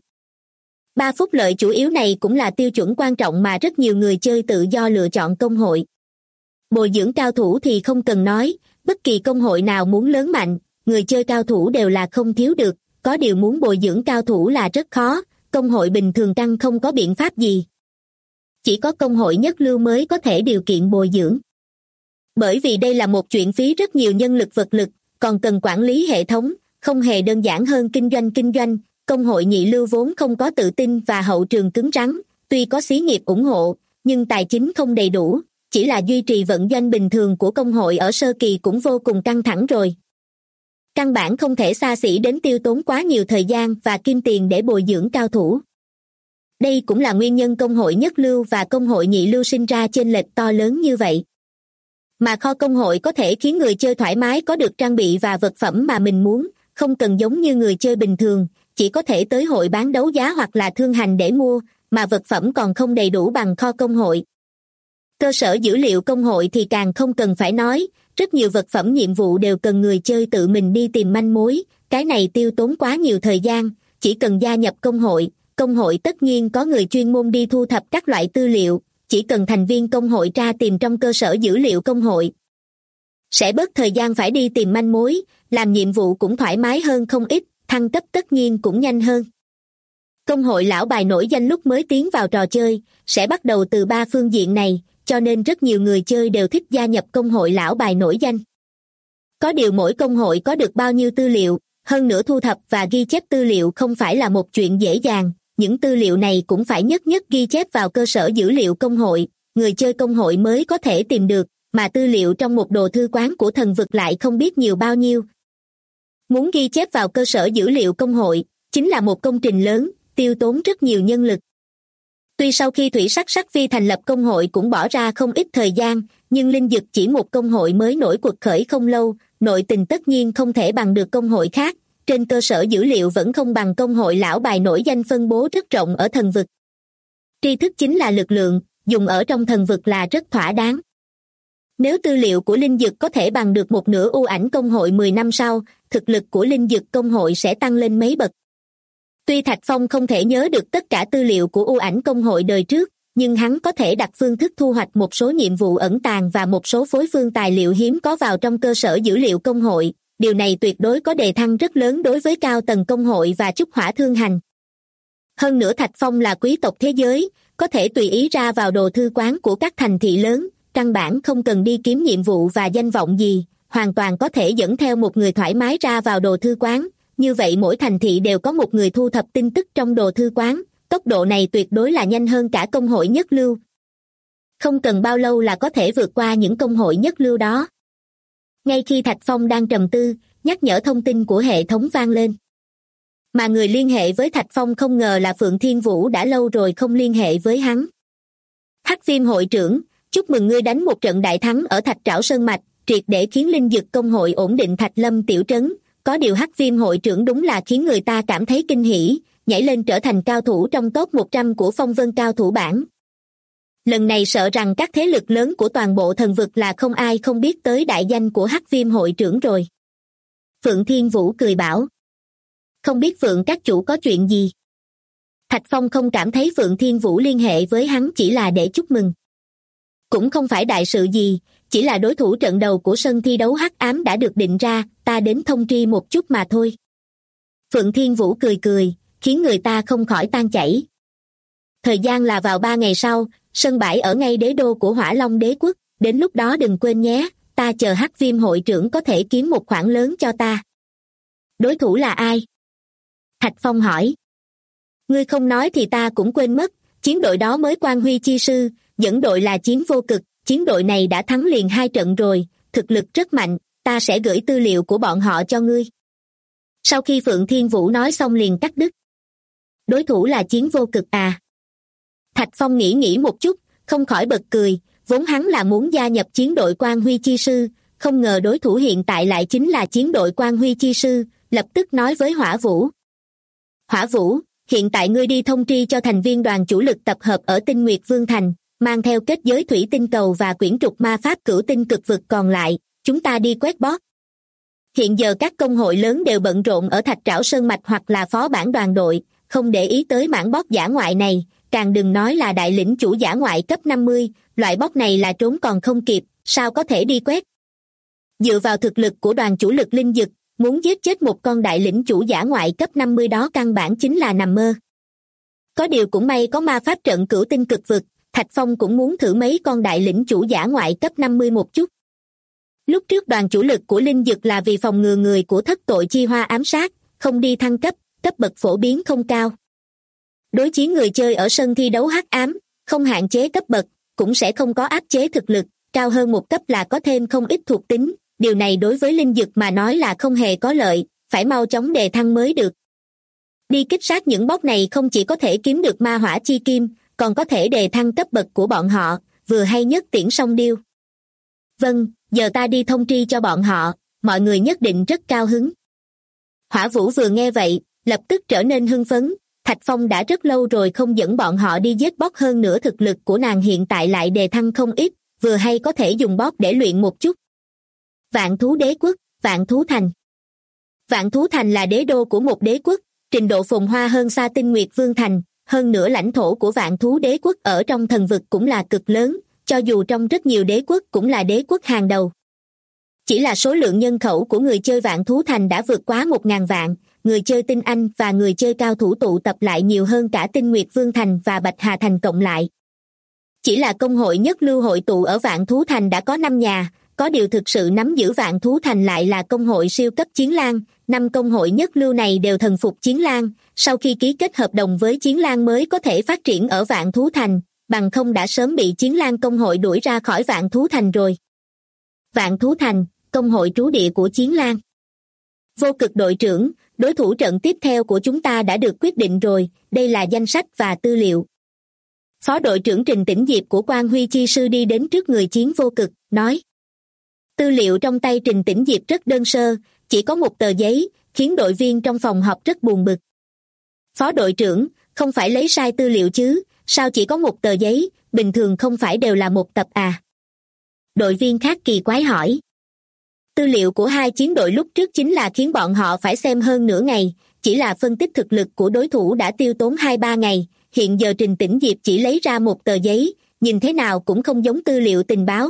3 phúc lợi chủ yếu này cũng là tiêu chuẩn quan trọng mà rất nhiều người chơi tự do lựa chọn công hội. Bồi dưỡng cao thủ thì không cần nói, bất kỳ công hội nào muốn lớn mạnh, người chơi cao thủ đều là không thiếu được, có điều muốn bồi dưỡng cao thủ là rất khó, công hội bình thường căn không có biện pháp gì. Chỉ có công hội nhất lưu mới có thể điều kiện bồi dưỡng. Bởi vì đây là một chuyện phí rất nhiều nhân lực vật lực, còn cần quản lý hệ thống, không hề đơn giản hơn kinh doanh. Công hội nhị lưu vốn không có tự tin và hậu trường cứng rắn, tuy có xí nghiệp ủng hộ, nhưng tài chính không đầy đủ, chỉ là duy trì vận doanh bình thường của công hội ở sơ kỳ cũng vô cùng căng thẳng rồi. Căn bản không thể xa xỉ đến tiêu tốn quá nhiều thời gian và kim tiền để bồi dưỡng cao thủ. Đây cũng là nguyên nhân công hội nhất lưu và công hội nhị lưu sinh ra chênh lệch to lớn như vậy. Mà kho công hội có thể khiến người chơi thoải mái có được trang bị và vật phẩm mà mình muốn, không cần giống như người chơi bình thường, chỉ có thể tới hội bán đấu giá hoặc là thương hành để mua, mà vật phẩm còn không đầy đủ bằng kho công hội. Cơ sở dữ liệu công hội thì càng không cần phải nói, rất nhiều vật phẩm nhiệm vụ đều cần người chơi tự mình đi tìm manh mối, cái này tiêu tốn quá nhiều thời gian, chỉ cần gia nhập công hội tất nhiên có người chuyên môn đi thu thập các loại tư liệu, chỉ cần thành viên công hội tra tìm trong cơ sở dữ liệu công hội. Sẽ bớt thời gian phải đi tìm manh mối, làm nhiệm vụ cũng thoải mái hơn không ít, thăng cấp tất nhiên cũng nhanh hơn. Công hội lão bài nổi danh lúc mới tiến vào trò chơi, sẽ bắt đầu từ 3 phương diện này, cho nên rất nhiều người chơi đều thích gia nhập công hội lão bài nổi danh. Có điều mỗi công hội có được bao nhiêu tư liệu, hơn nữa thu thập và ghi chép tư liệu không phải là một chuyện dễ dàng, những tư liệu này cũng phải nhất ghi chép vào cơ sở dữ liệu công hội, người chơi công hội mới có thể tìm được, mà tư liệu trong một đồ thư quán của thần vực lại không biết nhiều bao nhiêu. Muốn ghi chép vào cơ sở dữ liệu công hội, chính là một công trình lớn, tiêu tốn rất nhiều nhân lực. Tuy sau khi Thủy Sắc Phi thành lập công hội cũng bỏ ra không ít thời gian, nhưng Linh Dực chỉ một công hội mới nổi cuộc khởi không lâu, nội tình tất nhiên không thể bằng được công hội khác, trên cơ sở dữ liệu vẫn không bằng công hội lão bài nổi danh phân bố rất rộng ở thần vực. Tri thức chính là lực lượng, dùng ở trong thần vực là rất thỏa đáng. Nếu tư liệu của Linh Dực có thể bằng được một nửa ưu ảnh công hội 10 năm sau, thực lực của Linh Dực công hội sẽ tăng lên mấy bậc. Tuy Thạch Phong không thể nhớ được tất cả tư liệu của ưu ảnh công hội đời trước, nhưng hắn có thể đặt phương thức thu hoạch một số nhiệm vụ ẩn tàng và một số phối phương tài liệu hiếm có vào trong cơ sở dữ liệu công hội. Điều này tuyệt đối có đề thăng rất lớn đối với cao tầng công hội và trúc hỏa thương hành. Hơn nữa Thạch Phong là quý tộc thế giới, có thể tùy ý ra vào đồ thư quán của các thành thị lớn, căn bản không cần đi kiếm nhiệm vụ và danh vọng gì, hoàn toàn có thể dẫn theo một người thoải mái ra vào đồ thư quán. Như vậy mỗi thành thị đều có một người thu thập tin tức trong đồ thư quán, tốc độ này tuyệt đối là nhanh hơn cả công hội nhất lưu. Không cần bao lâu là có thể vượt qua những công hội nhất lưu đó. Ngay khi Thạch Phong đang trầm tư, nhắc nhở thông tin của hệ thống vang lên. Mà người liên hệ với Thạch Phong không ngờ là Phượng Thiên Vũ đã lâu rồi không liên hệ với hắn. Hắc Viêm hội trưởng, chúc mừng ngươi đánh một trận đại thắng ở Thạch Trảo Sơn Mạch, triệt để khiến Linh Dực công hội ổn định Thạch Lâm tiểu trấn. Có điều Hắc Viêm hội trưởng đúng là khiến người ta cảm thấy kinh hỉ, nhảy lên trở thành cao thủ trong top 100 của phong vân cao thủ bảng. Lần này sợ rằng các thế lực lớn của toàn bộ thần vực là không ai không biết tới đại danh của Hắc Viêm hội trưởng rồi. Phượng Thiên Vũ cười bảo. Không biết Phượng các chủ có chuyện gì? Thạch Phong không cảm thấy Phượng Thiên Vũ liên hệ với hắn chỉ là để chúc mừng. Cũng không phải đại sự gì, chỉ là đối thủ trận đầu của sân thi đấu hắc ám đã được định ra, ta đến thông tri một chút mà thôi. Phượng Thiên Vũ cười, khiến người ta không khỏi tan chảy. Thời gian là vào 3 ngày sau, sân bãi ở ngay đế đô của Hỏa Long đế quốc, đến lúc đó đừng quên nhé, ta chờ Hắc Viêm hội trưởng có thể kiếm một khoản lớn cho ta. Đối thủ là ai? Thạch Phong hỏi. Ngươi không nói thì ta cũng quên mất, chiến đội đó mới quan huy chi sư, dẫn đội là Chiến Vô Cực, chiến đội này đã thắng liền 2 trận rồi, thực lực rất mạnh, ta sẽ gửi tư liệu của bọn họ cho ngươi. Sau khi Phượng Thiên Vũ nói xong liền cắt đứt. Đối thủ là Chiến Vô Cực à? Thạch Phong nghĩ một chút, không khỏi bật cười, vốn hắn là muốn gia nhập chiến đội quan huy chi sư, không ngờ đối thủ hiện tại lại chính là chiến đội quan huy chi sư, lập tức nói với Hỏa Vũ. Hỏa Vũ, hiện tại ngươi đi thông tri cho thành viên đoàn chủ lực tập hợp ở Tinh Nguyệt Vương Thành, mang theo kết giới thủy tinh cầu và quyển trục ma pháp cửu tinh cực vực còn lại, chúng ta đi quét boss. Hiện giờ các công hội lớn đều bận rộn ở Thạch Trảo Sơn Mạch hoặc là phó bản đoàn đội, không để ý tới mảng boss dã ngoại này, càng đừng nói là đại lĩnh chủ dã ngoại cấp 50, loại boss này là trốn còn không kịp, sao có thể đi quét. Dựa vào thực lực của đoàn chủ lực linh dực, muốn giết chết một con đại lĩnh chủ dã ngoại cấp 50 đó căn bản chính là nằm mơ. Có điều cũng may có ma pháp trận cửu tinh cực vực, Thạch Phong cũng muốn thử mấy con đại lĩnh chủ dã ngoại cấp 50 một chút. Lúc trước đoàn chủ lực của linh dực là vì phòng ngừa người của thất tội chi hoa ám sát, không đi thăng cấp, cấp bậc phổ biến không cao. Đối chiến người chơi ở sân thi đấu hắc ám, không hạn chế cấp bậc, cũng sẽ không có áp chế thực lực, cao hơn một cấp là có thêm không ít thuộc tính, điều này đối với linh dực mà nói là không hề có lợi, phải mau chóng đề thăng mới được. Đi kích sát những boss này không chỉ có thể kiếm được ma hỏa chi kim, còn có thể đề thăng cấp bậc của bọn họ, vừa hay nhất tiễn song điêu. Vâng, giờ ta đi thông tri cho bọn họ, mọi người nhất định rất cao hứng. Hỏa Vũ vừa nghe vậy, lập tức trở nên hưng phấn, Thạch Phong đã rất lâu rồi không dẫn bọn họ đi giết boss, hơn nữa thực lực của nàng hiện tại lại đề thăng không ít, vừa hay có thể dùng boss để luyện một chút. Vạn Thú Đế Quốc, Vạn Thú Thành. Vạn Thú Thành là đế đô của một đế quốc, trình độ phồn hoa hơn xa Tinh Nguyệt Vương Thành, hơn nữa lãnh thổ của Vạn Thú Đế Quốc ở trong thần vực cũng là cực lớn, cho dù trong rất nhiều đế quốc cũng là đế quốc hàng đầu. Chỉ là số lượng nhân khẩu của người chơi Vạn Thú Thành đã vượt quá 1.000 vạn, người chơi tinh anh và người chơi cao thủ tụ tập lại nhiều hơn cả Tinh Nguyệt Vương Thành và Bạch Hà Thành cộng lại. Chỉ là công hội nhất lưu hội tụ ở Vạn Thú Thành đã có 5 nhà, có điều thực sự nắm giữ Vạn Thú Thành lại là công hội siêu cấp Chiến Lang. 5 công hội nhất lưu này đều thần phục Chiến Lang, sau khi ký kết hợp đồng với Chiến Lang mới có thể phát triển ở Vạn Thú Thành, bằng không đã sớm bị Chiến Lang công hội đuổi ra khỏi Vạn Thú Thành rồi. Vạn Thú Thành, công hội trú địa của Chiến Lang. Vô Cực đội trưởng, đối thủ trận tiếp theo của chúng ta đã được quyết định rồi, đây là danh sách và tư liệu. Phó đội trưởng Trình Tĩnh Diệp của Quan Huy Chi Sư đi đến trước người Chiến Vô Cực, nói. Tư liệu trong tay Trình Tĩnh Diệp rất đơn sơ, chỉ có một tờ giấy, khiến đội viên trong phòng họp rất buồn bực. Phó đội trưởng, không phải lấy sai tư liệu chứ, sao chỉ có một tờ giấy, bình thường không phải đều là một tập à? Đội viên khác kỳ quái hỏi. Tư liệu của hai chiến đội lúc trước chính là khiến bọn họ phải xem hơn nửa ngày, chỉ là phân tích thực lực của đối thủ đã tiêu tốn 2-3 ngày, hiện giờ Trình Tĩnh Diệp chỉ lấy ra một tờ giấy, nhìn thế nào cũng không giống tư liệu tình báo.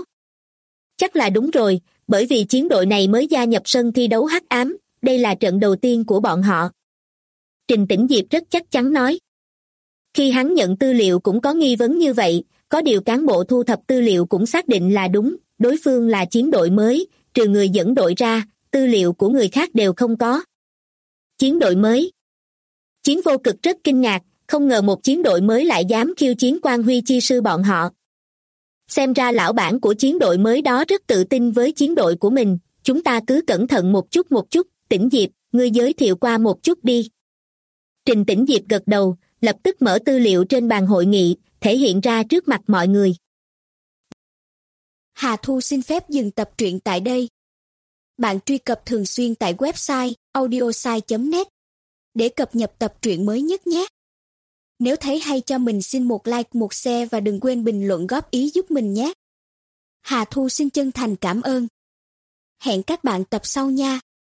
Chắc là đúng rồi, bởi vì chiến đội này mới gia nhập sân thi đấu hắc ám, đây là trận đầu tiên của bọn họ. Trình Tĩnh Diệp rất chắc chắn nói. Khi hắn nhận tư liệu cũng có nghi vấn như vậy, có điều cán bộ thu thập tư liệu cũng xác định là đúng, đối phương là chiến đội mới, trừ người dẫn đội ra, tư liệu của người khác đều không có. Chiến đội mới. Chiến Vô Cực rất kinh ngạc, không ngờ một chiến đội mới lại dám khiêu chiến Quan Huy Chi Sư bọn họ. Xem ra lão bản của chiến đội mới đó rất tự tin với chiến đội của mình, chúng ta cứ cẩn thận một chút, Tĩnh Diệp, ngươi giới thiệu qua một chút đi. Trình Tĩnh Diệp gật đầu, lập tức mở tư liệu trên bàn hội nghị, thể hiện ra trước mặt mọi người. Hà Thu xin phép dừng tập truyện tại đây. Bạn truy cập thường xuyên tại website audiosai.net để cập nhật tập truyện mới nhất nhé. Nếu thấy hay cho mình xin một like, một share và đừng quên bình luận góp ý giúp mình nhé. Hà Thu xin chân thành cảm ơn. Hẹn các bạn tập sau nha.